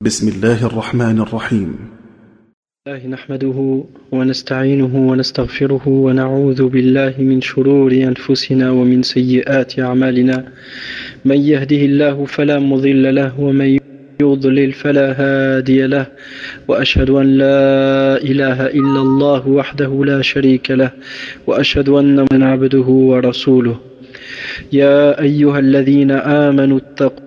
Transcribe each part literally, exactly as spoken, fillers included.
بسم الله الرحمن الرحيم. الله نحمده ونستعينه ونستغفره ونعوذ بالله من شرور أنفسنا ومن سيئات أعمالنا. من يهده الله فلا مضل له ومن يضلل فلا هادي له، وأشهد أن لا إله إلا الله وحده لا شريك له، وأشهد أن من عبده ورسوله. يا أيها الذين آمنوا اتقوا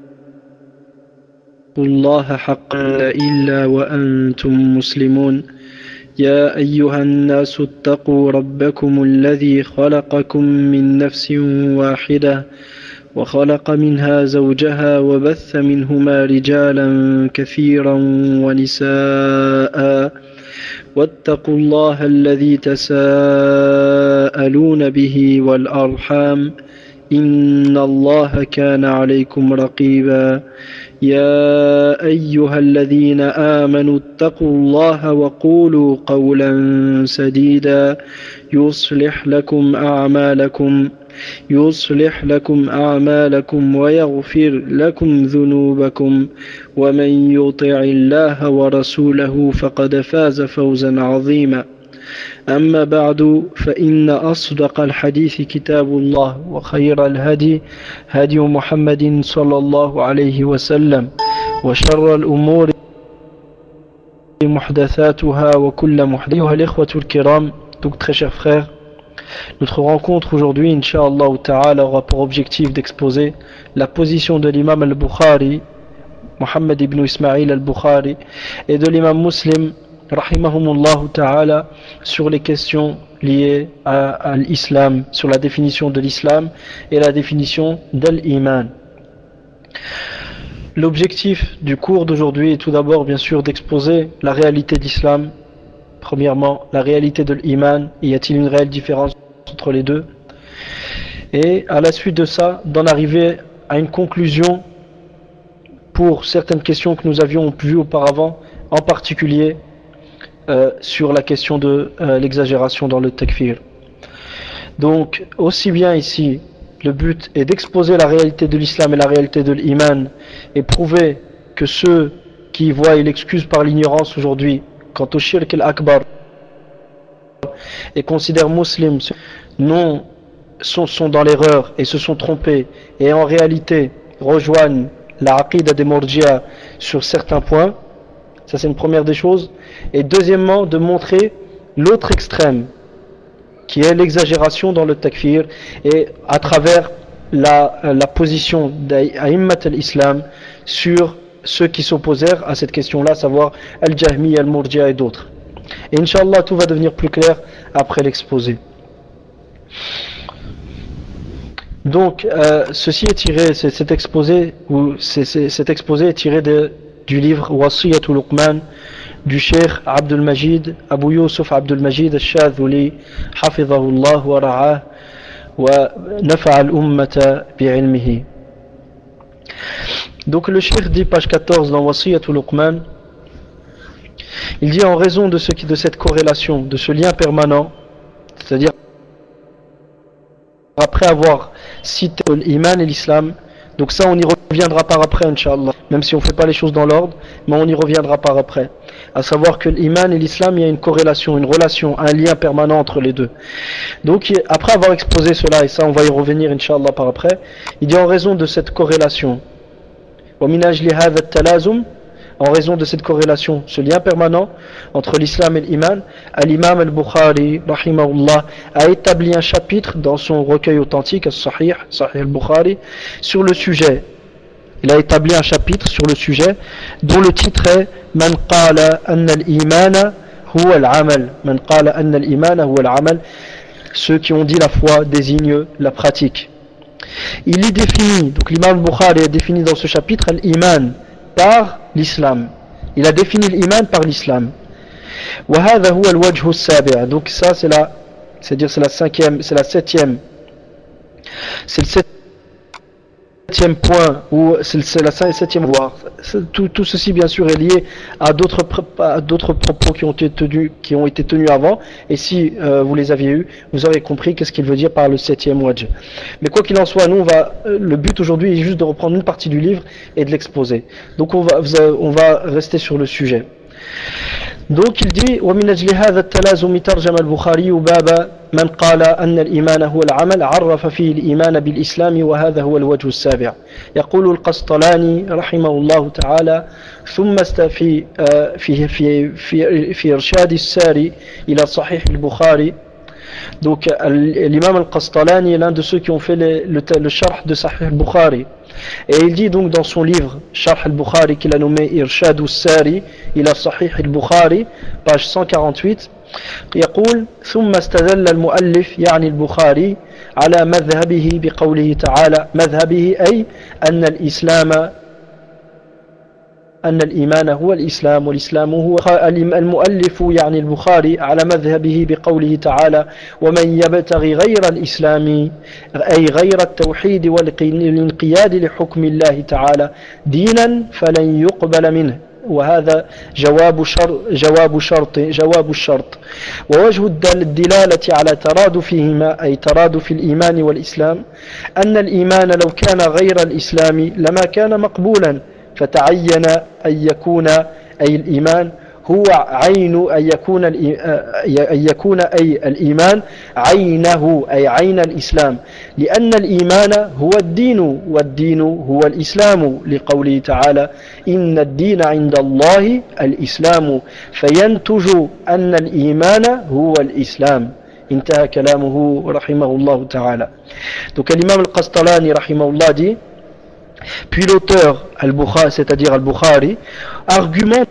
الله حق إلا وأنتم مسلمون. يا أيها الناس اتقوا ربكم الذي خلقكم من نفس واحدة وخلق منها زوجها وبث منهما رجالا كثيرا ونساء، واتقوا الله الذي تساءلون به والأرحام إن الله كان عليكم رقيبا. يا أيها الذين آمنوا اتقوا الله وقولوا قولا سديدا يصلح لكم أعمالكم يصلح لكم أعمالكم ويغفر لكم ذنوبكم، ومن يطع الله ورسوله فقد فاز فوزا عظيما. أما بعد، فإن أصدق الحديث كتاب الله، وخير الهدي هدي محمد صلى الله عليه وسلم، وشر الأمور محدثاتها وكل محدث. أيها الإخوة الكرام, donc très chers frères, notre rencontre aujourd'hui, Inch'Allah Ta'ala, aura pour objectif d'exposer la position de l'imam al-Bukhari, Mohammed ibn Ismail al-Bukhari, et de l'imam Muslim, rahimahumullah ta'ala, sur les questions liées à, à l'islam, sur la définition de l'islam et la définition de l'iman. L'objectif du cours d'aujourd'hui est tout d'abord bien sûr d'exposer la réalité de l'islam. Premièrement, la réalité de l'iman, y a-t-il une réelle différence entre les deux? Et à la suite de ça, d'en arriver à une conclusion pour certaines questions que nous avions vues auparavant, en particulier Euh, sur la question de euh, l'exagération dans le takfir. Donc, aussi bien ici, le but est d'exposer la réalité de l'islam et la réalité de l'iman et prouver que ceux qui voient l'excuse par l'ignorance aujourd'hui quant au shirk al-akbar et considèrent musulmans non sont, sont dans l'erreur et se sont trompés et en réalité rejoignent la aqida des Murji'a sur certains points. Ça, c'est une première des choses. Et deuxièmement, de montrer l'autre extrême, qui est l'exagération dans le takfir, et à travers la, la position d'A'immat al-Islam sur ceux qui s'opposèrent à cette question-là, à savoir Al-Jahmi, Al-Murji'a et d'autres. Et Inch'Allah, tout va devenir plus clair après l'exposé. Donc, euh, ceci est tiré, c'est, cet exposé, ou c'est, c'est, cet exposé est tiré de du livre Wasiyatul Luqman du Cheikh Abdul Majid, Abu Yusuf Abdul Majid al-Shadhuli, hafidhahullah wa ra'ah wa nafa'a al-ummata bi'ilmihi. Donc le Cheikh dit, page quatorze dans Wasiyatul Luqman, il dit en raison de, ce qui, de cette corrélation, de ce lien permanent, c'est-à-dire après avoir cité l'iman et l'islam. Donc ça, on y reviendra par après, Inch'Allah, même si on ne fait pas les choses dans l'ordre, mais on y reviendra par après. À savoir que l'iman et l'islam, il y a une corrélation, une relation, un lien permanent entre les deux. Donc après avoir exposé cela, et ça on va y revenir, Inch'Allah, par après, il dit en raison de cette corrélation, وَمِنْ أَجْلِ هَذَا التَّلَازُمْ, en raison de cette corrélation, ce lien permanent entre l'islam et l'iman, l'imam al-Bukhari, rahimahullah, a établi un chapitre dans son recueil authentique, Sahih, Sahih al-Bukhari, sur le sujet. Il a établi un chapitre sur le sujet, dont le titre est Man qala anna al-imana huwa al-amal. Man qala anna al-imana huwa al-amal. Ceux qui ont dit la foi désignent la pratique. Il y définit, donc l'imam al-Bukhari a défini dans ce chapitre l'iman par l'islam. Il a défini l'iman par l'islam. وهذا هو الوجه السابع. Donc ça c'est la, c'est-à-dire c'est la cinquième, c'est la septième, c'est le septième septième point, ou c'est la septième voie. Tout, tout ceci bien sûr est lié à d'autres d'autres propos qui ont été tenus qui ont été tenus avant, et si euh, vous les aviez eus, vous aurez compris qu'est-ce qu'il veut dire par le septième wajh. Mais quoi qu'il en soit, nous on va le but aujourd'hui est juste de reprendre une partie du livre et de l'exposer. Donc on va on va rester sur le sujet. Donc il dit ومن أجل هذا التلازم ترجم البخاري باب من قال أن الإيمان هو العمل عرف فيه الإيمان بالإسلام وهذا هو الوجه السابع. يقول القسطلاني رحمه الله تعالى ثم في في في في في إرشاد الساري إلى صحيح البخاري. Donc l'imam al-Qastalani est l'un de ceux qui ont fait le, le, le sharh de Sahih al-Bukhari. Et il dit donc dans son livre Sharh al-Bukhari qu'il a nommé Irshad al-Sari ila Sahih al-Bukhari, page cent quarante-huit, يقول ثم استدل المؤلف يعني البخاري على مذهبه بقوله تعالى مذهبه أي أن الإسلام أن الإيمان هو الإسلام والإسلام هو المؤلف يعني البخاري على مذهبه بقوله تعالى ومن يبتغي غير الإسلام أي غير التوحيد والانقياد لحكم الله تعالى دينا فلن يقبل منه وهذا جواب شرط جواب شرط جواب الشرط ووجه الدلالة على ترادفهما أي ترادف الإيمان والإسلام أن الإيمان لو كان غير الإسلام لما كان مقبولا فتعين أن يكون أي الإيمان هو عين أن يكون أن يكون أي الإيمان عينه أي عين الإسلام لأن الإيمان هو الدين والدين هو الإسلام لقوله تعالى إن الدين عند الله الإسلام فينتج أن الإيمان هو الإسلام. انتهى كلامه رحمه الله تعالى. Donc l'imam al-Qastalani rahimahullah dit puis l'auteur al-Bukhari, c'est-à-dire al-Bukhari, argumente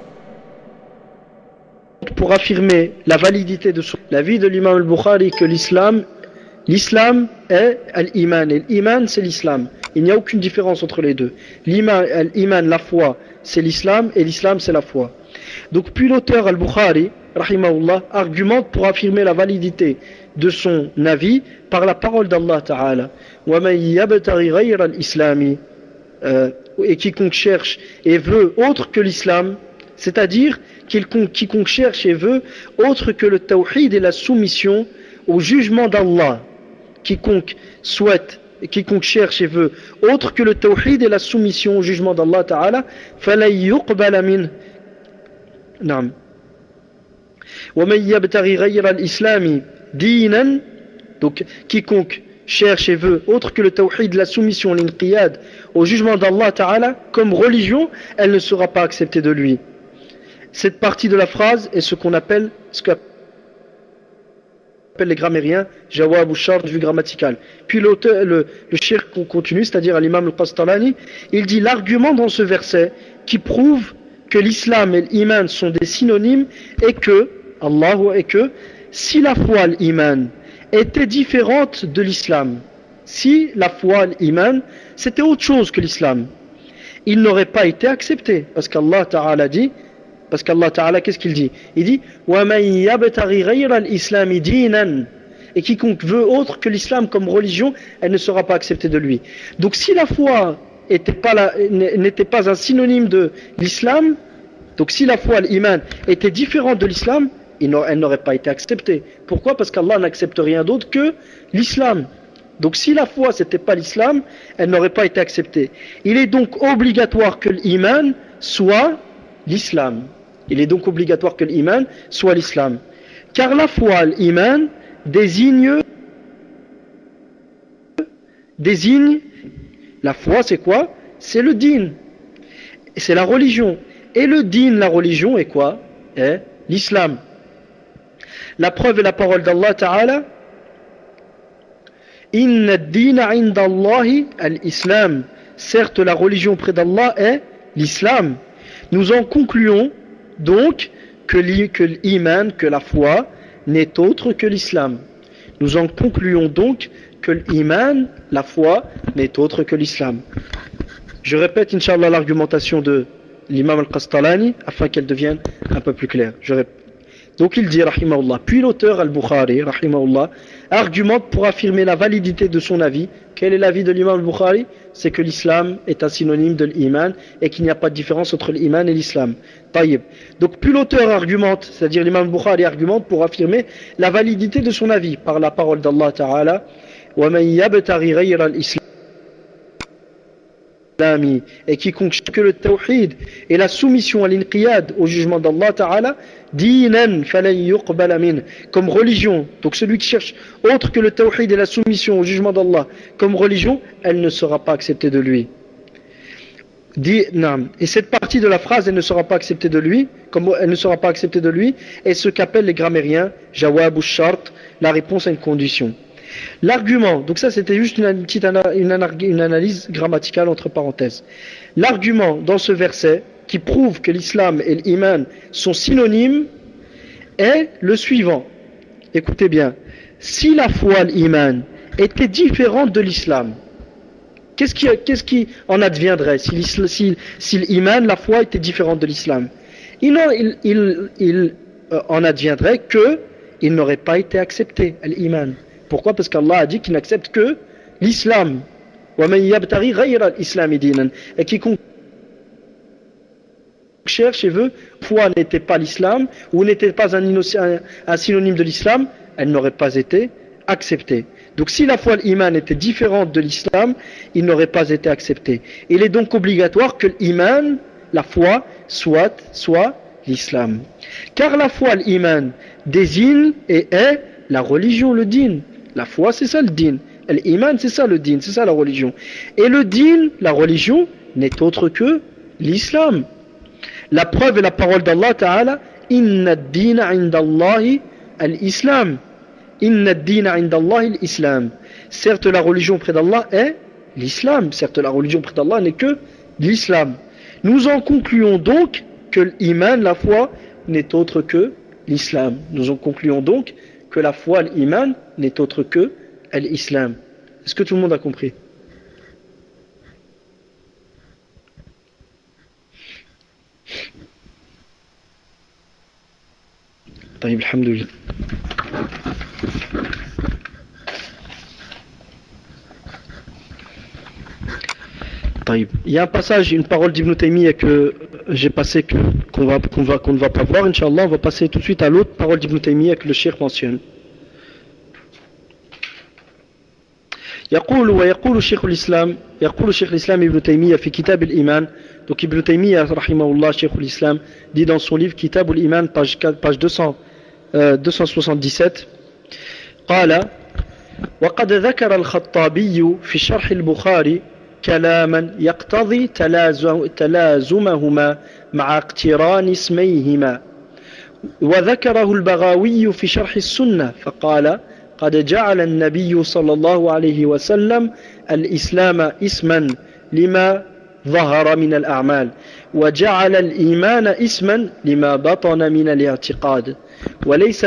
pour affirmer la validité de son, la vie de l'imam al-Bukhari que l'islam l'islam est al-iman et l'iman c'est l'islam. Il n'y a aucune différence entre les deux. L'iman, l'iman la foi, c'est l'islam et l'islam c'est la foi. Donc puis l'auteur al-Bukhari rahimahullah argumente pour affirmer la validité de son avis par la parole d'Allah Ta'ala. Wa man yabtaghi ghayra al-islami Euh, et quiconque cherche et veut autre que l'islam, c'est-à-dire quiconque cherche et veut autre que le tawhid et la soumission au jugement d'Allah, quiconque souhaite, quiconque cherche et veut autre que le tawhid et la soumission au jugement d'Allah Ta'ala, فَلَنْ يُقْبَلَ مِنْهُ. نعم. وَمَنْ يَبْتَغِي غَيْرَ الْإِسْلَامِ دِينًا. Donc quiconque cherche et veut autre que le tawhid, la soumission, l'inqiyad au jugement d'Allah Ta'ala comme religion, elle ne sera pas acceptée de lui. Cette partie de la phrase est ce qu'on appelle ce qu'appellent les grammairiens jawab ou shart vue grammaticale. Puis l'auteur, le, le shir continue, c'est-à-dire à l'imam al-Qastalani, il dit l'argument dans ce verset qui prouve que l'islam et l'iman sont des synonymes est que Allah est que si la foi l'iman était différente de l'islam, si la foi, l'iman, c'était autre chose que l'islam, il n'aurait pas été accepté. Parce qu'Allah Ta'ala dit, parce qu'Allah Ta'ala, qu'est-ce qu'il dit? Il dit, وَمَنْ يَبْتَغِي غَيْرَ الْإِسْلَامِ دِينًا. Et quiconque veut autre que l'islam comme religion, elle ne sera pas acceptée de lui. Donc si la foi était pas la, n'était pas un synonyme de l'islam, donc si la foi, l'iman, était différente de l'islam, elle n'aurait pas été acceptée. Pourquoi? Parce qu'Allah n'accepte rien d'autre que l'islam. Donc si la foi c'était pas l'islam, elle n'aurait pas été acceptée. Il est donc obligatoire que l'iman soit l'islam. Il est donc obligatoire que l'iman soit l'islam. Car la foi, l'iman, désigne, désigne, la foi c'est quoi? C'est le din. C'est la religion. Et le din, la religion, est quoi? Est l'islam. La preuve est la parole d'Allah Ta'ala. Inna ad-dina 'inda Allahi al-islam. Certes, la religion près d'Allah est l'islam. Nous en concluons donc que l'iman, que la foi, n'est autre que l'islam. Nous en concluons donc que l'iman, la foi, n'est autre que l'islam. Je répète, Inch'Allah, l'argumentation de l'imam al-Qastalani afin qu'elle devienne un peu plus claire. Je répète. Donc il dit, rahimahullah, puis l'auteur al-Bukhari, rahimahullah, argumente pour affirmer la validité de son avis. Quel est l'avis de l'imam al-Bukhari? c'est que l'islam est un synonyme de l'iman et qu'il n'y a pas de différence entre l'iman et l'islam. Taïb. Donc plus l'auteur argumente, c'est-à-dire l'imam Bukhari argumente pour affirmer la validité de son avis par la parole d'Allah Ta'ala, وَمَنْ يَبْتَغِي غَيْرَ الْإِسْلَامِ, et quiconque cherche que le tawhid et la soumission à l'inqiyad au jugement d'Allah Ta'ala, dinan falan yuqbala min, comme religion. Donc celui qui cherche autre que le tawhid et la soumission au jugement d'Allah comme religion, elle ne sera pas acceptée de lui. Dit, non. Et cette partie de la phrase, elle ne sera pas acceptée de lui, comme elle ne sera pas acceptée de lui, est ce qu'appellent les grammairiens jawab ou shart, la réponse à une condition. L'argument, donc ça c'était juste une petite ana, une, ana, une analyse grammaticale entre parenthèses. L'argument dans ce verset qui prouve que l'islam et l'iman sont synonymes est le suivant. Écoutez bien, si la foi, l'iman, était différente de l'islam, qu'est-ce qui, qu'est-ce qui en adviendrait si, si, si l'iman, la foi, était différente de l'islam? Il, il, il, il euh, en adviendrait que il n'aurait pas été accepté, l'iman. Pourquoi? Parce qu'Allah a dit qu'il n'accepte que l'islam. Et quiconque cherche et veut, foi n'était pas l'islam, ou n'était pas un, un, un synonyme de l'islam, elle n'aurait pas été acceptée. Donc si la foi, l'iman, était différente de l'islam, il n'aurait pas été accepté. Il est donc obligatoire que l'iman, la foi, soit, soit l'islam. Car la foi, l'iman, désigne et est la religion, le din. La foi, c'est ça le din. L'iman, c'est ça le din, c'est ça la religion. Et le din, la religion, n'est autre que l'islam. La preuve est la parole d'Allah Ta'ala, Inna ad-dina indallahi al-islam. Inna ad-dina indallahi al-islam. Certes, la religion près d'Allah est l'islam. Certes, la religion près d'Allah n'est que l'islam. Nous en concluons donc que l'iman, la foi, n'est autre que l'islam. Nous en concluons donc que la foi, l'iman, n'est autre que l'islam. Est-ce que tout le monde a compris? طيب الحمد لله. طيب. Il y a un passage, une parole d'Ibn Taymiyyah que j'ai passé, que, qu'on, va, qu'on, va, qu'on ne va pas voir, Inch'Allah. On va passer tout de suite à l'autre parole d'Ibn Taymiyyah que le cheikh mentionne. يقول ويقول شيخ الإسلام يقول شيخ الإسلام ابن تيمية في كتاب الإيمان. Donc Ibn Taymiyyah rahimahullah, Cheikh l'Islam, dit dans son livre Kitab al-Iman, page, page deux cents, euh, deux cent soixante-dix-sept, قال وقد ذكر الخطابي في شرح البخاري كلاما يقتضي تلازمهما مع اقتران اسميهما، وذكره البغاوي في شرح السنة فقال قد جعل النبي صلى الله عليه وسلم الإسلام اسما لما ظهر من الأعمال، وجعل الإيمان اسما لما بطن من الاعتقاد، وليس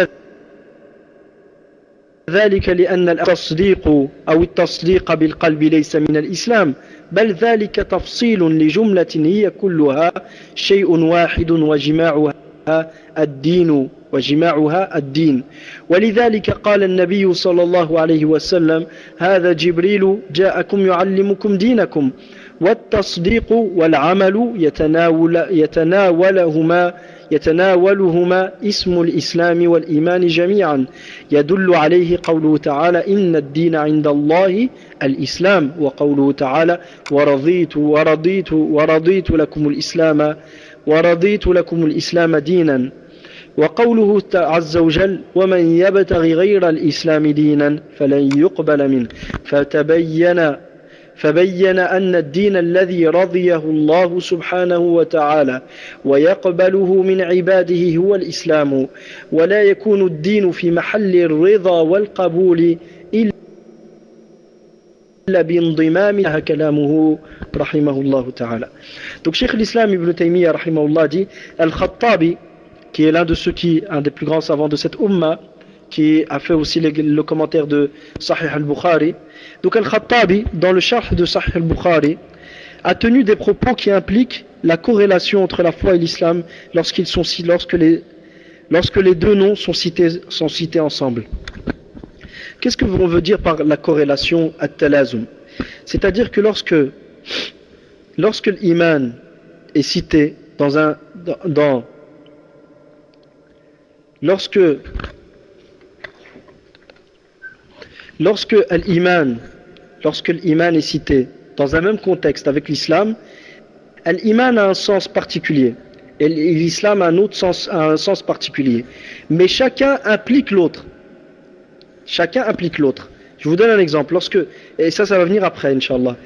ذلك لأن التصديق أو التصديق بالقلب ليس من الإسلام، بل ذلك تفصيل لجملة هي كلها شيء واحد وجماعها الدين وجماعها الدين. ولذلك قال النبي صلى الله عليه وسلم هذا جبريل جاءكم يعلمكم دينكم. والتصديق والعمل يتناول يتناولهما يتناولهما اسم الإسلام والإيمان جميعا، يدل عليه قوله تعالى إن الدين عند الله الإسلام، وقوله تعالى ورضيت ورضيت ورضيت لكم الإسلام ورضيت لكم الإسلام دينا، وقوله عز وجل ومن يبتغي غير الإسلام دينا فلن يقبل منه، فتبين فبين أن الدين الذي رضيه الله سبحانه وتعالى ويقبله من عباده هو الإسلام، ولا يكون الدين في محل الرضا والقبول إلا بانضمامها كلامه رحمه الله تعالى. Donc Cheikh l'Islam Ibn Taymiyyah rahimahullah dit Al-Khattabi, qui est l'un de ceux qui, un des plus grands savants de cette umma, qui a fait aussi le, le commentaire de Sahih al-Bukhari. Donc Al-Khattabi, dans le sharh de Sahih al-Bukhari, a tenu des propos qui impliquent la corrélation entre la foi et l'islam lorsqu'ils sont, lorsque, les, lorsque les deux noms sont cités, sont cités ensemble. Qu'est-ce que l'on veut dire par la corrélation at-talazum? C'est-à-dire que lorsque, lorsque l'iman est cité dans un, dans, dans lorsque, lorsque l'iman, lorsque l'iman est cité dans un même contexte avec l'islam, l'iman a un sens particulier et l'islam a un autre sens, a un sens particulier. Mais chacun implique l'autre. Chacun implique l'autre. Je vous donne un exemple. Lorsque, et ça, ça va venir après, Inch'Allah.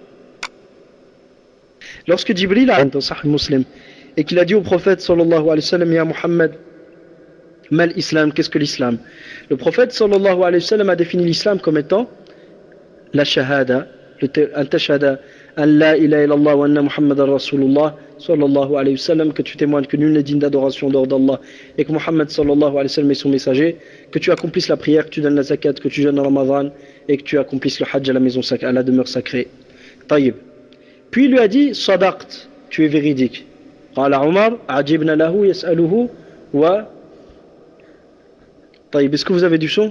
Lorsque Jibril a dans Sahih Muslim et qu'il a dit au prophète sallallahu alayhi wa sallam, Ya Muhammad, mal islam, qu'est-ce que l'islam? Le prophète sallallahu alayhi wa sallam a défini l'islam comme étant la shahada, un tashhada, an la ilaha illallah wa anna Muhammadan Rasulullah sallallahu alayhi wa sallam, que tu témoignes que nul n'est digne d'adoration dehors d'Allah et que Muhammad sallallahu alayhi wa sallam est son messager, que tu accomplisses la prière, que tu donnes la zakat, que tu jeûnes en Ramadan et que tu accomplisses le hajj à la maison sacrée, à la demeure sacrée. Taïb. Puis il lui a dit sadaqt, tu es véridique. Qala Umar ajibna lahu yas'aluhu wa Taïb. Est-ce que vous avez du son?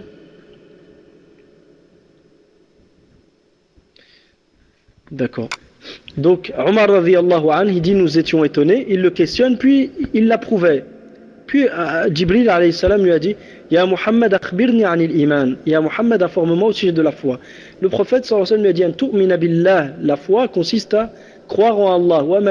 D'accord. Donc, Omar radhiyallahu anhu, il dit nous étions étonnés, il le questionne, puis il l'approuvait. Puis euh, Jibril alayhi salam lui a dit Ya Muhammad akhbirni anil iman, Ya Muhammad, informe-moi au sujet de la foi. Le prophète sallallahu alayhi wa sallam lui a dit An tu'mina billah, la foi consiste à croire en Allah, wa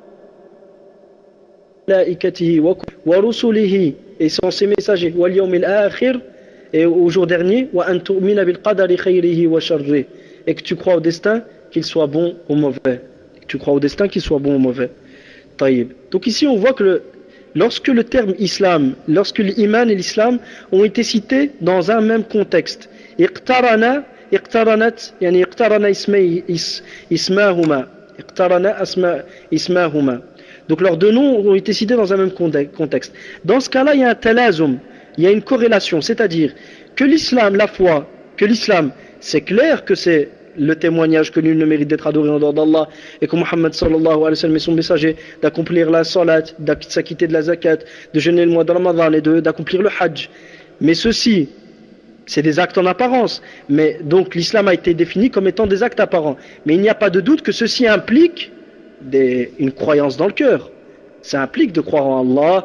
malaikatihi wa rusulihi, et sans ses messagers, wal yawmil akhir, et au jour dernier, wa an tu'mina bil qadari khayrihi wa sharrihi, et que tu crois au destin, qu'il soit bon ou mauvais. Tu crois au destin, qu'il soit bon ou mauvais. Taïb. Donc ici on voit que le, lorsque le terme islam, lorsque l'iman et l'islam ont été cités dans un même contexte, iqtarana, iqtaranat, yani iqtarana ismay, is, ismahuma, iqtarana asma, ismahuma. Donc leurs deux noms ont été cités dans un même contexte. Dans ce cas-là, il y a un talazum, il y a une corrélation, c'est-à-dire que l'islam, la foi, que l'islam, c'est clair que c'est le témoignage que nul ne mérite d'être adoré en dehors d'Allah et que Muhammad sallallahu alayhi wa sallam est son messager, d'accomplir la salat, de s'acquitter de la zakat, de jeûner le mois de Ramadan et d'accomplir le hajj. Mais ceci, c'est des actes en apparence. Mais donc l'islam a été défini comme étant des actes apparents. Mais il n'y a pas de doute que ceci implique des, une croyance dans le cœur. Ça implique de croire en Allah,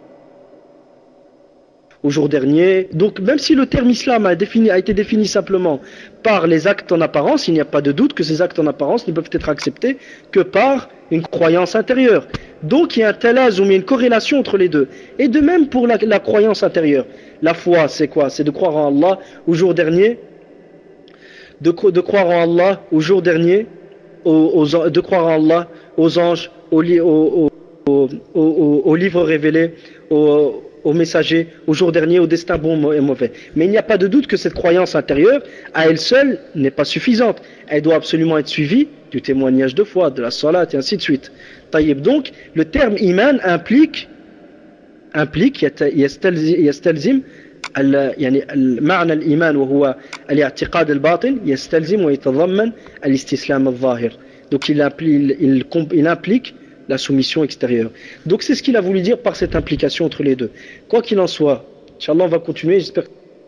au jour dernier. Donc même si le terme islam a, défini, a été défini simplement par les actes en apparence, il n'y a pas de doute que ces actes en apparence ne peuvent être acceptés que par une croyance intérieure. Donc il y a un talazum, il y a une corrélation entre les deux. Et de même pour la, la croyance intérieure. La foi, c'est quoi? C'est de croire en Allah au jour dernier, de, de croire en Allah au jour dernier, aux, aux, de croire en Allah aux anges, aux, aux, aux, aux, aux livres révélés, aux aux messagers, au jour dernier, au destin bon et mauvais. Mais il n'y a pas de doute que cette croyance intérieure, à elle seule, n'est pas suffisante. Elle doit absolument être suivie du témoignage de foi, de la salat, et ainsi de suite. Taïb. Donc, le terme iman implique, implique, يستلزم يعني المعنى الإيمان وهو الاعتقاد الباطن يستلزم ويتضمن الاستسلام الظاهر. Donc, il implique, il, il implique la soumission extérieure. Donc c'est ce qu'il a voulu dire par cette implication entre les deux. Quoi qu'il en soit, Inch'Allah on va continuer, j'espère que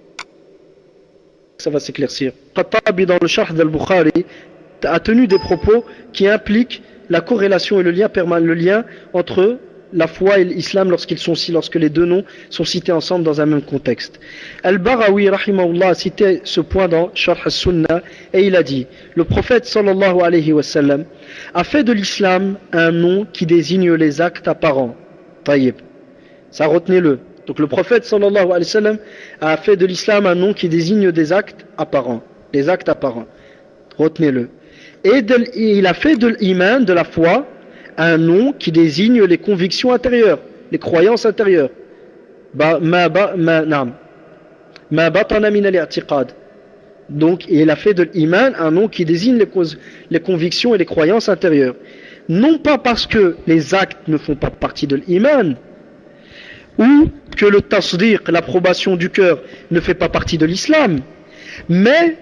ça va s'éclaircir. Khattabi dans le Sharh d'Al-Bukhari a tenu des propos qui impliquent la corrélation et le lien permanent, le lien entre la foi et l'islam lorsqu'ils sont lorsque les deux noms sont cités ensemble dans un même contexte. Al-Barawi rahimahullah a cité ce point dans Sharh al-Sunnah et il a dit le prophète sallallahu alayhi wa sallam a fait de l'islam un nom qui désigne les actes apparents. Taïb. Ça retenez-le. Donc le prophète sallallahu alayhi wa sallam a fait de l'islam un nom qui désigne des actes apparents. Des actes apparents. Retenez-le. Et de, il a fait de l'iman, de la foi, un nom qui désigne les convictions intérieures, les croyances intérieures. Ba, ma, ba, ma, naam. Ma batana min al-i'tiqad. Donc, il a fait de l'iman un nom qui désigne les, causes, les convictions et les croyances intérieures. Non pas parce que les actes ne font pas partie de l'iman, ou que le tasdiq, l'approbation du cœur, ne fait pas partie de l'islam, mais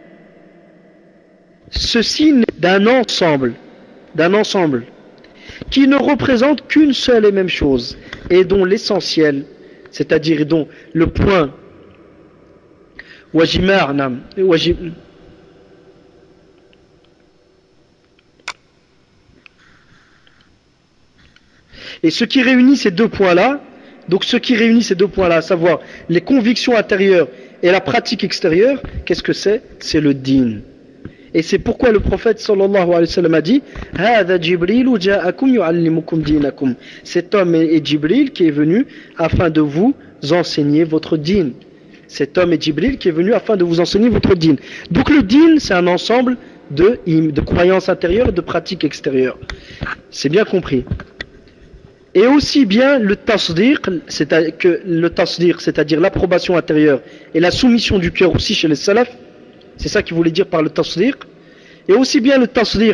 ceci n'est d'un ensemble, d'un ensemble, qui ne représente qu'une seule et même chose, et dont l'essentiel, c'est-à-dire dont le point wajimar nam wajib Et ce qui réunit ces deux points-là, donc ce qui réunit ces deux points-là, à savoir les convictions intérieures et la pratique extérieure, qu'est-ce que c'est? C'est le din. Et c'est pourquoi le prophète sallallahu alayhi wa sallam a dit Hada Jibril ja'akum yu'allimukum dinakum. Cet homme est Jibril qui est venu afin de vous enseigner votre din. Cet homme est Jibril qui est venu afin de vous enseigner votre din. Donc le din, c'est un ensemble de, de croyances intérieures et de pratiques extérieures. C'est bien compris. Et aussi bien le tasdiq, c'est-à-dire que le tasdiq, c'est-à-dire l'approbation intérieure et la soumission du cœur aussi chez les salafs, c'est ça qu'il voulait dire par le tasdiq, et aussi bien le tasdiq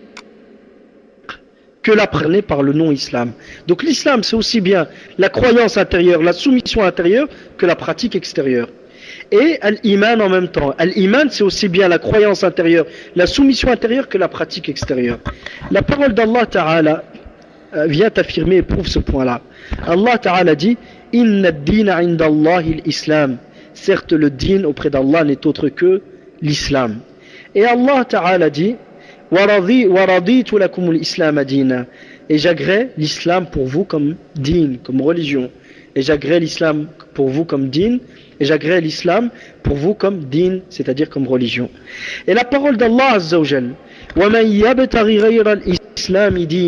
que l'apprenez par le non-islam. Donc l'islam, c'est aussi bien la croyance intérieure, la soumission intérieure, que la pratique extérieure. Et al-iman en même temps. Al-iman, c'est aussi bien la croyance intérieure, la soumission intérieure, que la pratique extérieure. La parole d'Allah Ta'ala vient affirmer et prouve ce point-là. Allah Ta'ala dit « Inna ad-dina inda Allahi l'islam » Certes, le din auprès d'Allah n'est autre que l'islam. Et Allah Ta'ala dit « Waraditu lakum l'islam dina » Et j'agrée l'islam pour vous comme din, comme religion. Et j'agrée l'islam pour vous comme din. Et j'agrée l'islam pour vous comme din, c'est-à-dire comme religion. Et la parole d'Allah Azza wa Jal « Wa man yabtaghi ghayra al-islam dinan »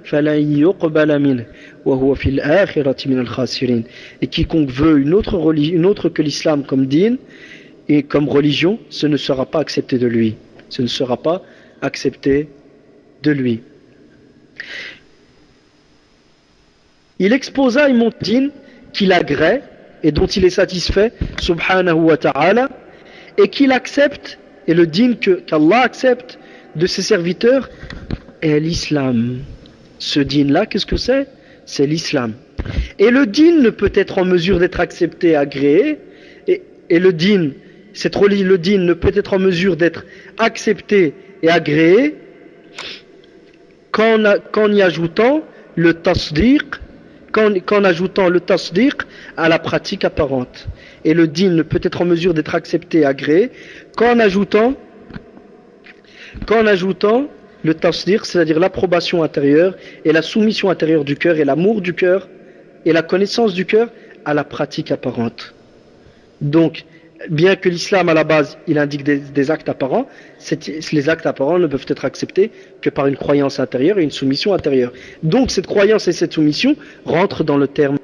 et quiconque veut une autre, religion, une autre que l'islam comme din et comme religion, ce ne sera pas accepté de lui. Ce ne sera pas accepté de lui. Il exposa un din qu'il agrée et dont il est satisfait, subhanahu wa ta'ala, et qu'il accepte, et le din que, qu'Allah accepte de ses serviteurs est l'islam. Ce din-là, qu'est-ce que c'est? C'est l'islam. Et le din ne peut être en mesure d'être accepté, agréé, et, et le din, cette religion, le din ne peut être en mesure d'être accepté et agréé qu'en, qu'en y ajoutant le tasdiq, qu'en, qu'en ajoutant le tasdiq à la pratique apparente. Et le din ne peut être en mesure d'être accepté et agréé qu'en ajoutant, qu'en ajoutant le tasdiq, c'est-à-dire l'approbation intérieure et la soumission intérieure du cœur et l'amour du cœur et la connaissance du cœur à la pratique apparente. Donc, bien que l'islam à la base, il indique des, des actes apparents, les actes apparents ne peuvent être acceptés que par une croyance intérieure et une soumission intérieure. Donc, cette croyance et cette soumission rentrent dans le terme,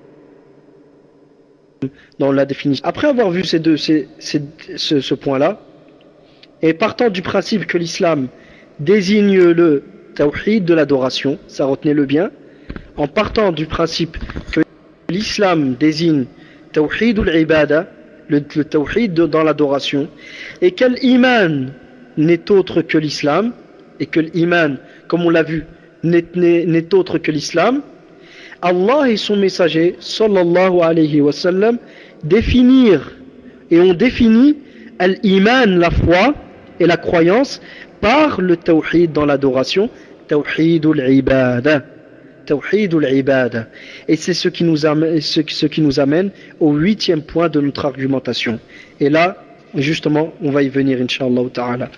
dans la définition. Après avoir vu ces deux, ces, ces, ce, ce point-là, et partant du principe que l'islam désigne le tawhid de l'adoration, ça retenez-le bien, en partant du principe que l'islam désigne tawhid al-ibada, le, le tawhid de, dans l'adoration, et quel iman n'est autre que l'islam, et que l'iman, comme on l'a vu, n'est, n'est, n'est autre que l'islam, Allah et son messager, sallallahu alayhi wa sallam, définir, et on définit al-iman, la foi et la croyance, par le tawhid dans l'adoration, tawhidul ibada, tawhidul ibada. Et c'est ce qui nous amène, ce, ce qui nous amène au huitième point de notre argumentation. Et là, justement, on va y venir, inshallah ta'ala.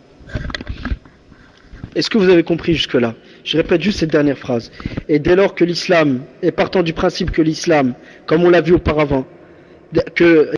Est-ce que vous avez compris jusque-là? Je répète juste cette dernière phrase. Et dès lors que l'islam, et partant du principe que l'islam, comme on l'a vu auparavant, que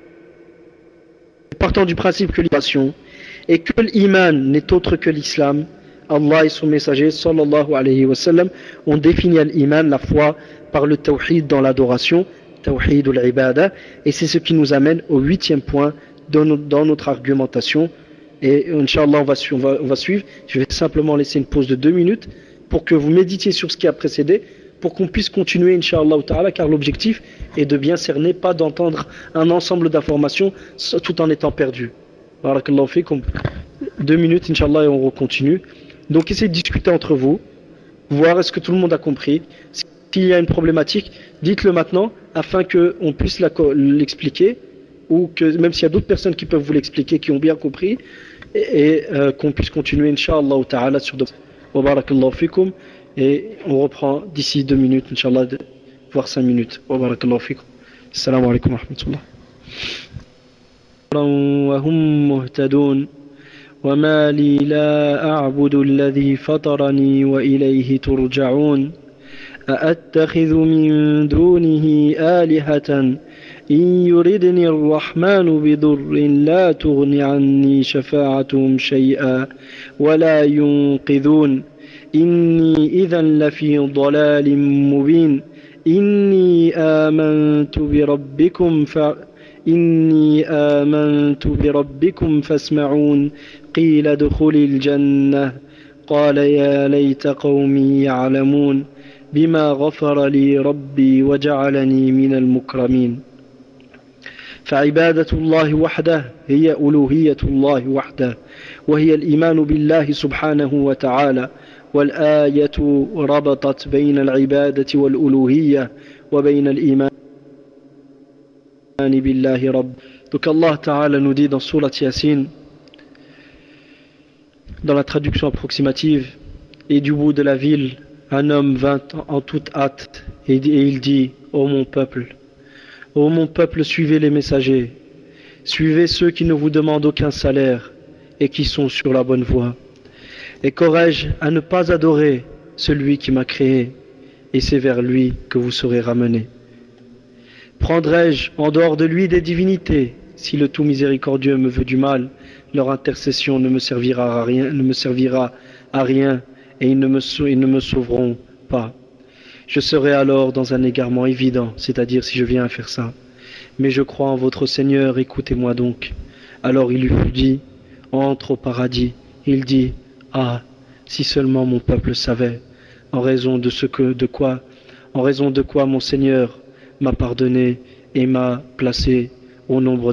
partant du principe que l'iman et que l'iman n'est autre que l'islam, Allah et son messager sallallahu alayhi wa sallam ont défini l'iman, la foi, par le tawhid dans l'adoration, tawhid al-ibada, et c'est ce qui nous amène au huitième point dans, no, dans notre argumentation. Et Inch'Allah on va, on, va, on va suivre. Je vais simplement laisser une pause de deux minutes pour que vous méditiez sur ce qui a précédé, pour qu'on puisse continuer Inch'Allah ta'ala, car l'objectif est de bien cerner, pas d'entendre un ensemble d'informations tout en étant perdu. Barakallahu fikum. Deux minutes Inch'Allah et on continue. Donc essayez de discuter entre vous, voir est-ce que tout le monde a compris. S'il y a une problématique, dites-le maintenant afin qu'on puisse la, l'expliquer, ou que même s'il y a d'autres personnes qui peuvent vous l'expliquer, qui ont bien compris, et, et euh, qu'on puisse continuer Inch'Allah ta'ala sur d'autres. Wa barakallahu fikum. Et on reprend d'ici deux minutes Inch'Allah, voire cinq minutes. Wa barakallahu fikum. Assalamu alaikum wa rahmatullah. وهم مهتدون وما لي لا أعبد الذي فطرني وإليه ترجعون أأتخذ من دونه آلهة إن يردني الرحمن بضر لا تغن عني شفاعتهم شيئا ولا ينقذون إني إذا لفي ضلال مبين إني آمنت بربكم ف إني آمنت بربكم فاسمعون قيل ادخل الجنة قال يا ليت قومي يعلمون بما غفر لي ربي وجعلني من المكرمين. فعبادة الله وحده هي ألوهية الله وحده وهي الإيمان بالله سبحانه وتعالى. والآية ربطت بين العبادة والألوهية وبين الإيمان بالله رب. Donc Allah Ta'ala nous dit dans Surat Yasin, dans la traduction approximative, et du bout de la ville, un homme vint en toute hâte et il dit: ô mon peuple, ô mon peuple, suivez les messagers, suivez ceux qui ne vous demandent aucun salaire et qui sont sur la bonne voie. Et qu'aurais-je à ne pas adorer celui qui m'a créé, et c'est vers lui que vous serez ramenés. Prendrai-je en dehors de lui des divinités? Si le tout miséricordieux me veut du mal, leur intercession ne me servira à rien, ne me servira à rien et ils ne me, ils ne me sauveront pas. Je serai alors dans un égarement évident, c'est-à-dire si je viens à faire ça. Mais je crois en votre Seigneur, écoutez-moi donc. Alors il lui fut dit: entre au paradis. Il dit: ah, si seulement mon peuple savait, en raison de ce que, de quoi, en raison de quoi mon Seigneur m'a pardonné et m'a placé au nombre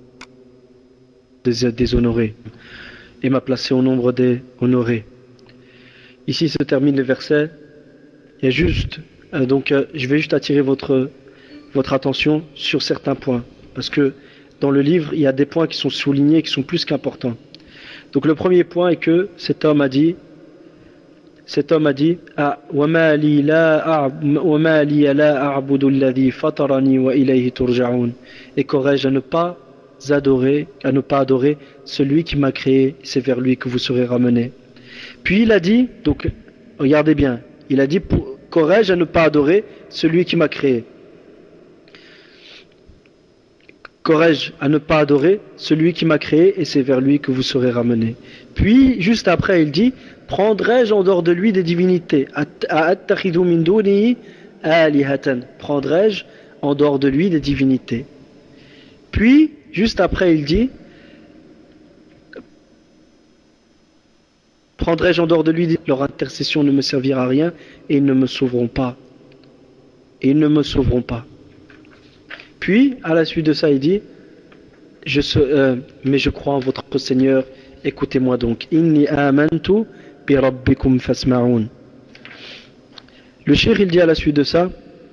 des déshonorés, et m'a placé au nombre des honorés. Ici se termine le verset. Il y a juste, euh, donc euh, je vais juste attirer votre, votre attention sur certains points, parce que dans le livre, il y a des points qui sont soulignés, qui sont plus qu'importants. Donc le premier point est que cet homme a dit, cet homme a dit, ah, وَمَا لِي لَا أَعْبُدُ الَّذِي فَطَرَنِي وَإِلَيْهِ تُرْجَعُونَ. Et qu'aurais-je à ne pas adorer, à ne pas adorer celui qui m'a créé, c'est vers lui que vous serez ramenés. Puis il a dit, donc regardez bien, il a dit, qu'aurais-je à ne pas adorer celui qui m'a créé? Qu'aurais-je à ne pas adorer celui qui m'a créé, et c'est vers lui que vous serez ramenés. Puis juste après il dit: prendrai-je en dehors de lui des divinités? A'attakhidhu min dunihi alihatan. Prendrai-je en dehors de lui des divinités? Puis juste après il dit: prendrai-je en dehors de lui, leur intercession ne me servira à rien et ils ne me sauveront pas. Et ils ne me sauveront pas. Puis, à la suite de ça, il dit: je, euh, mais je crois en votre Seigneur, écoutez-moi donc. Inni amantu bi rabbikum fasma'un. Le cheikh, il dit à la suite de ça: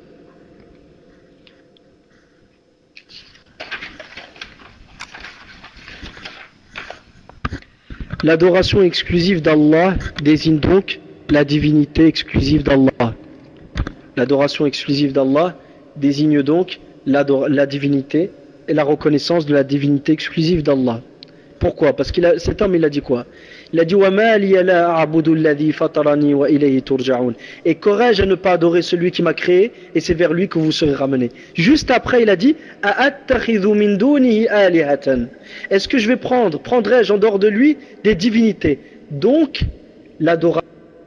l'adoration exclusive d'Allah désigne donc la divinité exclusive d'Allah. L'adoration exclusive d'Allah désigne donc la, la divinité et la reconnaissance de la divinité exclusive d'Allah. Pourquoi? Parce que cet homme il a dit quoi? Il a dit: وَمَا لِيَ لَا أَعْبُدُ الَّذِي فَطَرَنِي وَإِلَيْهِ تُرْجَعُونَ. Et qu'aurais-je à ne pas adorer celui qui m'a créé, et c'est vers lui que vous serez ramenés. Juste après il a dit: أَأَتَّخِذُ مِن دُونِهِ آلِهَةً. Est-ce que je vais prendre, prendrai-je en dehors de lui des divinités? Donc l'adoration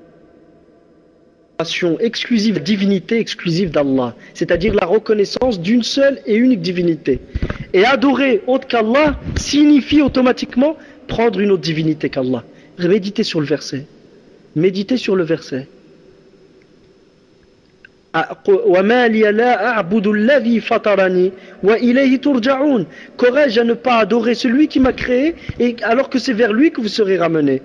exclusive, divinité exclusive d'Allah, c'est-à-dire la reconnaissance d'une seule et unique divinité. Et adorer autre qu'Allah signifie automatiquement prendre une autre divinité qu'Allah. Méditez sur le verset. Méditez sur le verset. Qu'aurais-je à ne pas adorer celui qui m'a créé, et alors que c'est vers lui que vous serez ramenés.